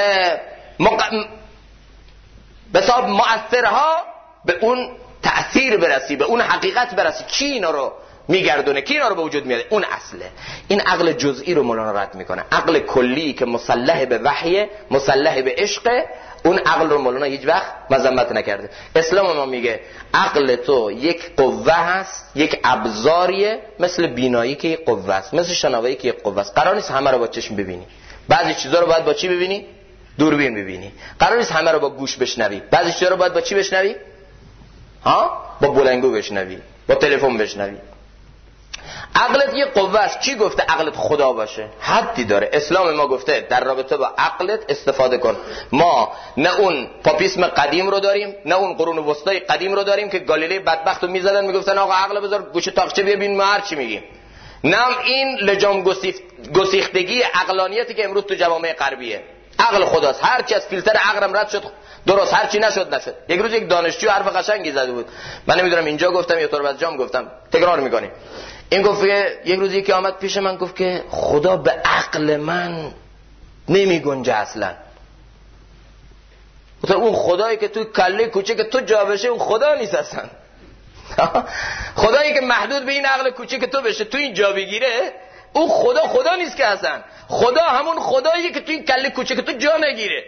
بساب مؤثرها به اون تأثیر برسی، به اون حقیقت برسی. کی اینا رو میگردونه؟ کی اینا رو به وجود میاره؟ اون اصله. این عقل جزئی رو مولانا رد میکنه. عقل کلی که مسلح به وحی، مسلح به عشق، اون عقل رو مولانا هیچ وقت مذمت نکرده. اسلام ما میگه عقل تو یک قوه هست، یک ابزاریه، مثل بینایی که یک قوه است، مثل شنوایی که یک قوه است. قرار نیست همه رو با چشم ببینی، بعضی چیزا رو باید با چی ببینی؟ دوربین ببینی. قرار نیست همه رو با گوش بشنوی، بعضی چیزا رو باید با چی بشنوی؟ ها؟ با بلنگو بشنوی، با تلفن بشنوی. عقلت یه قوه است. کی گفته عقلت خدا باشه؟ حدی داره. اسلام ما گفته در رابطه با عقلت استفاده کن. ما نه اون پاپیسم قدیم رو داریم، نه اون قرون وسطای قدیم رو داریم که گالیله بدبختو میزدن میگفتن آقا عقل بذار گوشه تاقچه بیا ببین ما هر چی میگیم. نه این لجام گسیختگی عقلانیتی که امروز تو جوامع غربیه. عقل خداست. هر چی از فیلتر عقلم رد شد درست، هر چی نشد. یک روز یک دانشجو حرف قشنگی زده بود، من نمیدونم اینجا گفتم یا تو بعد جام گفتم، تکرار میکنیم. این گفت که یک روز یکی آمد پیش من گفت که خدا به عقل من نمیگنجه اصلا. گفتم اون خدایی که تو کله کوچیک تو جا بشه اون خدا نیست اصلا. خدایی که محدود به این عقل کوچیک تو بشه تو این جا بگیره، اون خدا نیست که اصلا. خدا همون خدایی که تو این کله کوچیک تو جا نگیره،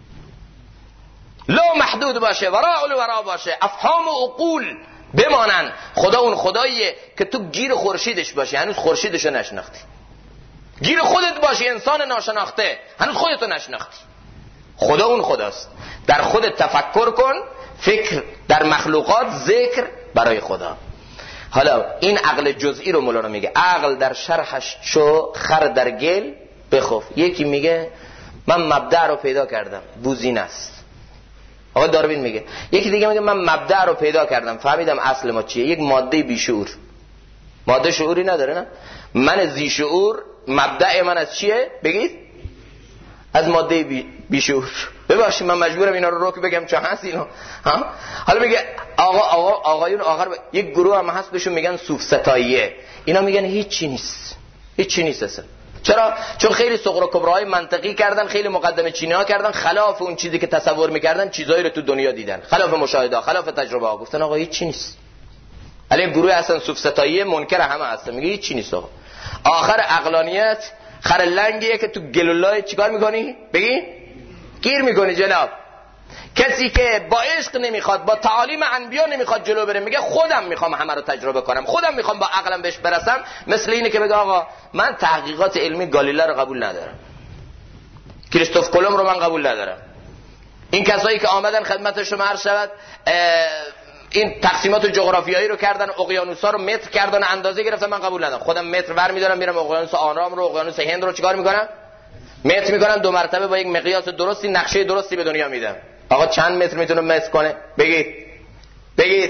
لا محدود باشه، وراء الورا باشه، افهام و عقول بمانن. خدا اون خداییه که تو گیر خورشیدش باشی، هنوز خورشیدشو نشناختی. گیر خودت باشی، انسان ناشناخته، هنوز خودتو نشناختی. خدا اون خداست. در خودت تفکر کن، فکر در مخلوقات، ذکر برای خدا. حالا این عقل جزئی رو مولانا میگه عقل در شرحش چو خر در گل بخوف. یکی میگه من مبدأ رو پیدا کردم، بوزین است. آقا داروین میگه. یکی دیگه میگه من مبدأ رو پیدا کردم، فهمیدم اصل ما چیه، یک ماده بیشعور. ماده شعوری نداره نه؟ من زی شعور مبدأ من از چیه؟ بگید از ماده بیشعور. ببخشید من مجبورم اینا رو بگم چه هست اینا. ها؟ حالا میگه آقایون آخر یک گروه هم هست بهشون میگن صوف ستاییه. اینا میگن هیچی نیست اصلا. چرا؟ چون خیلی صغر و کبراهای منطقی کردن، خیلی مقدمه چینی ها کردن، خلاف اون چیزی که تصور میکردن چیزایی رو تو دنیا دیدن، خلاف مشاهده ها، خلاف تجربه ها. گفتن آقا هیچی نیست. علی گروه اصلا صوف ستاییه منکر همه هستن، میگه هیچی نیست. آقا آخر عقلانیت خر لنگیه که تو گلولای چیکار میکنی؟ بگی گیر میکنی جناب. کسی که با عشق نمیخواد، با تعالیم انبیا نمیخواد جلو بره، میگه خودم میخوام همه رو تجربه کنم، خودم میخوام با عقلم بهش برسم. مثل اینه که بگه آقا من تحقیقات علمی گالیله رو قبول ندارم، کریستوف کلم رو من قبول ندارم. این کسایی که آمدن خدمت شما عرض شود این تقسیمات جغرافیایی رو کردن، اقیانوس‌ها رو متر کردن، اندازه گرفتن، من قبول ندارم. خودم متر ور می‌دارم میرم اقیانوس آرام رو، اقیانوس هند رو چیکار میکنم؟ متر میکنم، 2 مرتبه با یک مقیاس درستی نقشه درستی به دنیا میدم. آقا چند متر میتونه متر کنه؟ بگید.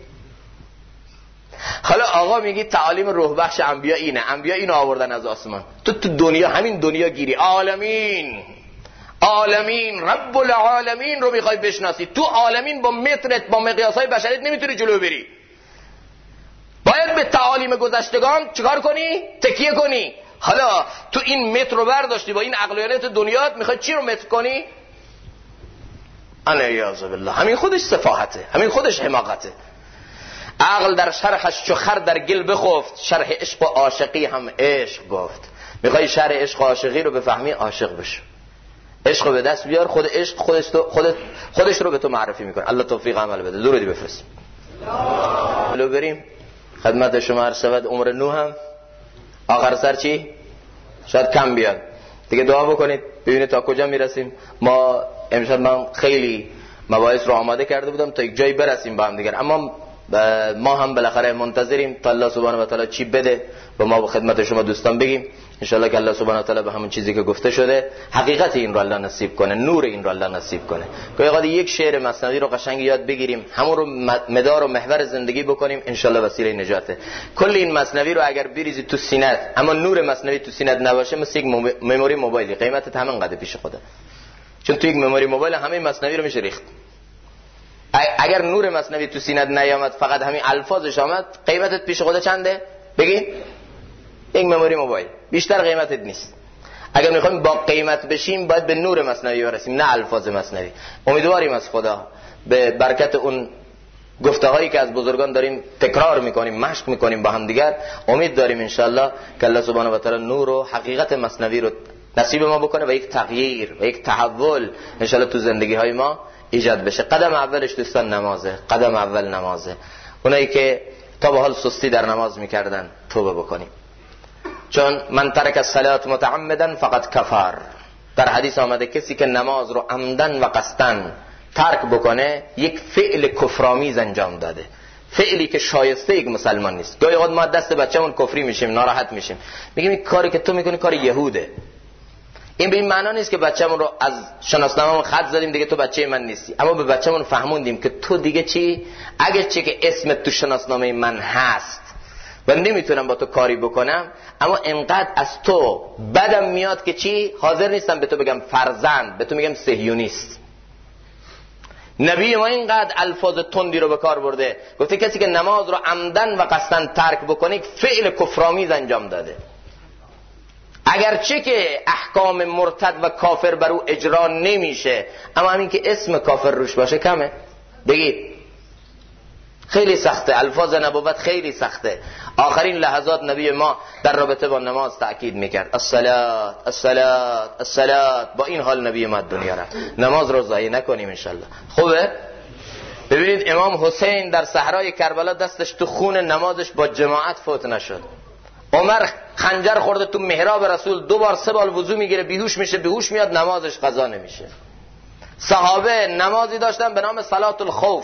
حالا آقا میگی تعالیم روح بخش انبیا اینه، انبیا اینو آوردن از آسمان. تو دنیا همین دنیا گیری، عالمین رب العالمین رو میخوای بشناسی. تو عالمین با مترت با مقیاسهای بشریت نمیتونی جلو بری. باید به تعالیم گذشتگان چیکار کنی؟ تکیه کنی. حالا تو این متر رو برداشتی با این عقلانیت دنیات، میخوای چی رو متر کنی؟ علیاذ بالله. همین خودش سفاهته، همین خودش حماقته. عقل در شرحش چو خر در گل بخفت، شرح عشق و عاشقی هم عشق گفت. میخوای شرح عشق و عاشقی رو بفهمی، عاشق بشو، عشق رو به دست بیار. خود عشق خودش رو به تو معرفی میکنه. الله توفیق عمل بده. درودی بفرست. لو بریم خدمت شما عرض شود عمر نوح هم آخر سر چی؟ شاید کم بیاد دیگه. دعا بکنید ببینید تا کجا میرسیم. ما امشب من خیلی مباحث رو آماده کرده بودم تا یک جایی برسیم با هم دیگر، اما ما هم بالاخره منتظریم تا الله سبحانه و تعالی چی بده و ما به خدمت شما دوستان بگیم. ان شاء الله که الله سبحانه و تعالی به همون چیزی که گفته شده حقیقت این رو الله نصیب کنه، نور این رو الله نصیب کنه. گاهی اوقات یک شعر مثنوی رو قشنگ یاد بگیریم، همون رو مدار و محور زندگی بکنیم، ان شاء الله وسیله نجاته. کل این مثنوی رو اگر بریزی تو سینت اما نور مثنوی تو سینت نباشه، مثل یک مموری موبایلی، قیمتت همین قدر پیش خدا. چون تو یک مموری موبایل همه مثنوی رو میشه ریخت. اگر نور مثنوی تو سینت نیامد، فقط همین الفاظش آمد، قیمتت پیش خدا چنده؟ بگین یک مموری موبایل، بیشتر قیمتت نیست. اگر میخوایم با قیمت بشیم باید به نور مثنوی برسیم، نه الفاظ مثنوی. امیدواریم از خدا به برکت اون گفته‌هایی که از بزرگان داریم تکرار میکنیم، مشق میکنیم با هم دیگر، امید داریم ان شاء الله که الله سبحانه و تعالی نور و حقیقت مثنوی رو نصیب ما بکنه و یک تغییر و یک تحول ان شاء الله تو زندگی های ما ایجاد بشه. قدم اولش دوستان نمازه. قدم اول نمازه. اونایی که تا به حال سستی در نماز میکردن توبه بکنیم، چون من ترک الصلاة متعمدا فقط کفر. در حدیث آمده کسی که نماز رو عمدن و قصدن ترک بکنه یک فعل کفرآمیز انجام داده، فعلی که شایسته یک مسلمان نیست. گاهی اوقات ما دست بچه‌مون کفری میشیم، ناراحت میشیم، میگیم این کاری که تو میکنی کار یهوده. این به این معنا نیست که بچه‌مون رو از شناسنامه‌مون خط زدیم دیگه تو بچه من نیستی، اما به بچه‌مون فهموندیم که تو دیگه چی، اگه چه که اسمت تو شناسنامه من هست و نمیتونم با تو کاری بکنم، اما انقدر از تو بدم میاد که چی؟ حاضر نیستم به تو بگم فرزند، به تو میگم صهیونیست. نبی ما اینقدر الفاظ تندی رو به کار برده، گفته کسی که نماز رو عمدن و قصدن ترک بکنه فعل کفرآمیز انجام داده. اگرچه که احکام مرتد و کافر بر او اجرا نمیشه، اما همین که اسم کافر روش باشه کمه. بگید خیلی سخته، الفاظ نبوت خیلی سخته. آخرین لحظات نبی ما در رابطه با نماز تأکید میکرد الصلاة الصلاة الصلاة. با این حال نبی ما دنیا رفت. نماز رو ضایع نکنیم انشالله. خوبه؟ ببینید امام حسین در صحرای کربلا دستش تو خون نمازش با جماعت فوت نشد. عمر خنجر خورده تو محراب رسول، 2 بار 3 بار وضو میگیره، بیهوش میشه، بیهوش میاد، نمازش قضا نمیشه. صحابه نمازی داشتن به نام صلات الخوف،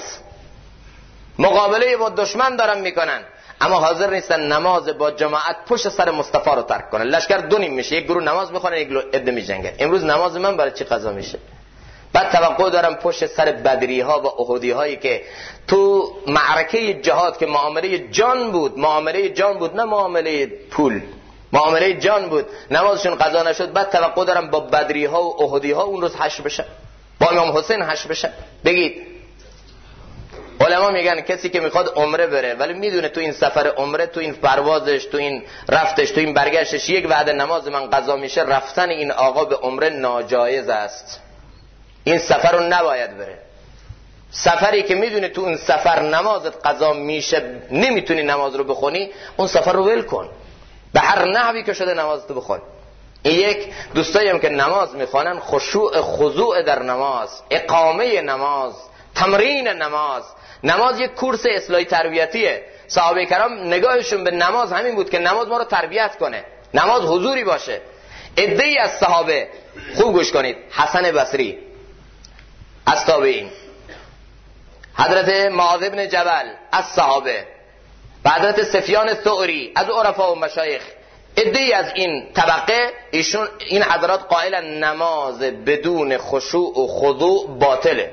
مقابله با دشمن دارن میکنن، اما حاضر نیستن نماز با جماعت پشت سر مصطفی رو ترک کنن. لشکر دو نیم میشه، یک گروه نماز میخونن، یک عده میجنگن. امروز نماز من برای چی قضا میشه؟ بعد توقع دارم پشت سر بدری ها و احدی هایی که تو معرکه جهاد که معامله جان بود، معامله جان بود، نه معامله پول، معامله جان بود، نمازشون قضا نشد، بعد توقع دارم با بدری ها و احدی ها اون روز حشر بشن، با امام حسین حشر بشن. بگید علما میگن کسی که میخواد عمره بره ولی میدونه تو این سفر عمره، تو این پروازش، تو این رفتش، تو این برگشتش یک وعده نماز من قضا میشه، رفتن این آقا به عمره ناجایز است. این سفر رو نباید بره. سفری که میدونه تو اون سفر نمازت قضا میشه، نمیتونی نماز رو بخونی، اون سفر رو ول کن، به هر نحوی که شده نمازتو بخون. این یک دوستایی هم که نماز میخوانن خشوع خضوع در نماز، اقامه نماز، تمرین نماز. نماز یک کورس اصلاحی تربیتیه. صحابه کرام نگاهشون به نماز همین بود که نماز ما رو تربیت کنه، نماز حضوری باشه. عده‌ای از صحابه، خوب گوش کنید، حسن بصری از تابعین، حضرت معاذ بن جبل از صحابه و حضرت سفیان ثوری از عرفا و مشایخ، عده‌ای از این طبقه، ایشون این حضرات قائلن نماز بدون خشوع و خضوع باطله.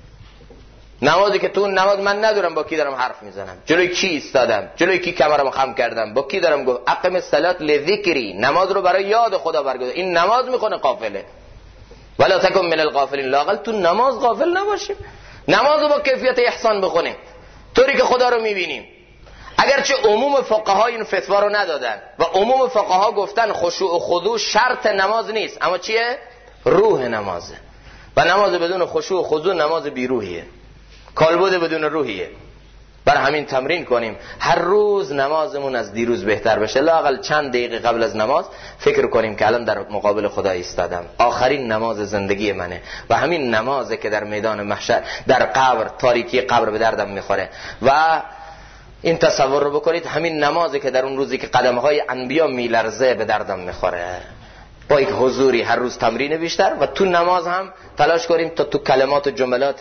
نمازی که تو نماز من ندارم با کی دارم حرف میزنم، جلوی کی ایستادم، جلوی کی کمرمو خم کردم، با کی دارم گفت اقم الصلاة لذکری، نماز رو برای یاد خدا برگزار. این نماز میخونه قافله، ولا تکن من الغافلین، لااقل تو نماز غافل نباشیم، نماز رو با کیفیت احسان بخونیم طوری که خدا رو میبینیم. اگرچه عموم فقها این فتوا رو ندادن و عموم فقها گفتن خشوع و خضوع شرط نماز نیست، اما چیه؟ روح نمازه. و نماز بدون خشوع و خضوع نماز بیروحیه، کالبد بدون روحیه. بر همین تمرین کنیم هر روز نمازمون از دیروز بهتر بشه. لااقل چند دقیقه قبل از نماز فکر کنیم که الان در مقابل خدا ایستادم، آخرین نماز زندگی منه و همین نمازه که در میدان محشر، در قبر، تاریکی قبر به دردم میخوره. و این تصور رو بکنید همین نمازه که در اون روزی که قدمهای انبیا میلرزه به دردم میخوره. با یک حضوری هر روز تمرین بیشتر و تو نماز هم تلاش کنیم تا تو کلمات و جملات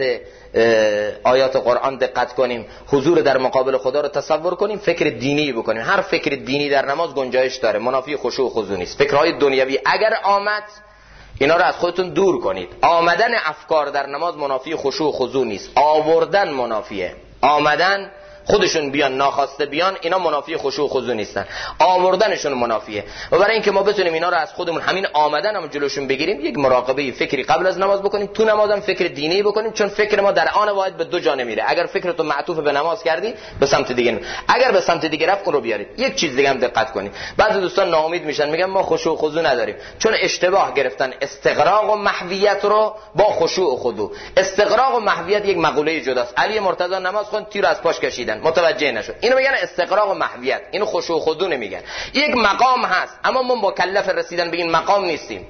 آیات قرآن دقت کنیم، حضور در مقابل خدا رو تصور کنیم، فکر دینی بکنیم. هر فکر دینی در نماز گنجایش داره، منافی خشوع و خضوع نیست. فکرهای دنیوی اگر آمد اینا رو از خودتون دور کنید. آمدن افکار در نماز منافی خشوع و خضوع نیست، آوردن منافیه. آمدن خودشون بیان ناخواسته بیان، اینا منافی خشوع و خضوع نیستن، آوردنشون منافیه. و برای اینکه ما بتونیم اینا رو از خودمون همین آمدن هم جلوشون بگیریم، یک مراقبه فکری قبل از نماز بکنیم، تو نمازم فکر دینی بکنیم، چون فکر ما در آن واحد به دو جا نمیره. اگر فکرتو معطوف به نماز کردی به سمت دیگه، اگر به سمت دیگه رفت اون رو بیارید. یک چیز دیگه هم دقت کنید، بعضی دوستان ناامید میشن میگن ما خشوع و خضوع نداریم، چون اشتباه گرفتن استغراق و محویت رو با خشوع و خضوع. استغراق و محویت یک مقوله جداست. علی مرتضی نماز خوند، تیر از پاش کشیدن، متوجه نشد. اینو میگن استغراق و محویت، اینو خشوع و خضوع نمیگن. یک مقام هست اما ما مکلف رسیدن به این مقام نیستیم.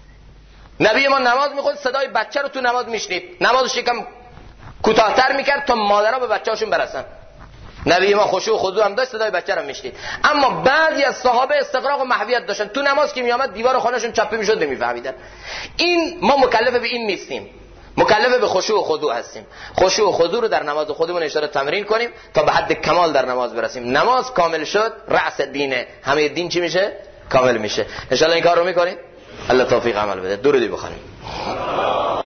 نبی ما نماز میخوند، صدای بچه رو تو نماز میشنید، نمازش یکم کوتاه‌تر میکرد تا مادرها به بچه‌هاشون برسن. نبی ما خشوع و خضوع هم داشت، صدای بچه رو میشنید. اما بعضی از صحابه استغراق و محویت داشتن، تو نماز که میامد دیوار خونه‌شون چپه میشد نمیفهمیدن. این ما مکلف به این نیستیم، مکلف به خشوع و خضوع هستیم. خشوع و خضوع رو در نماز خودمون اشاره تمرین کنیم تا به حد کمال در نماز برسیم. نماز کامل شد رأس دینه، همه دین چی میشه؟ کامل میشه. ان شاء الله این کار رو میکنید. الله توفیق عمل بده. درودی بخونیم.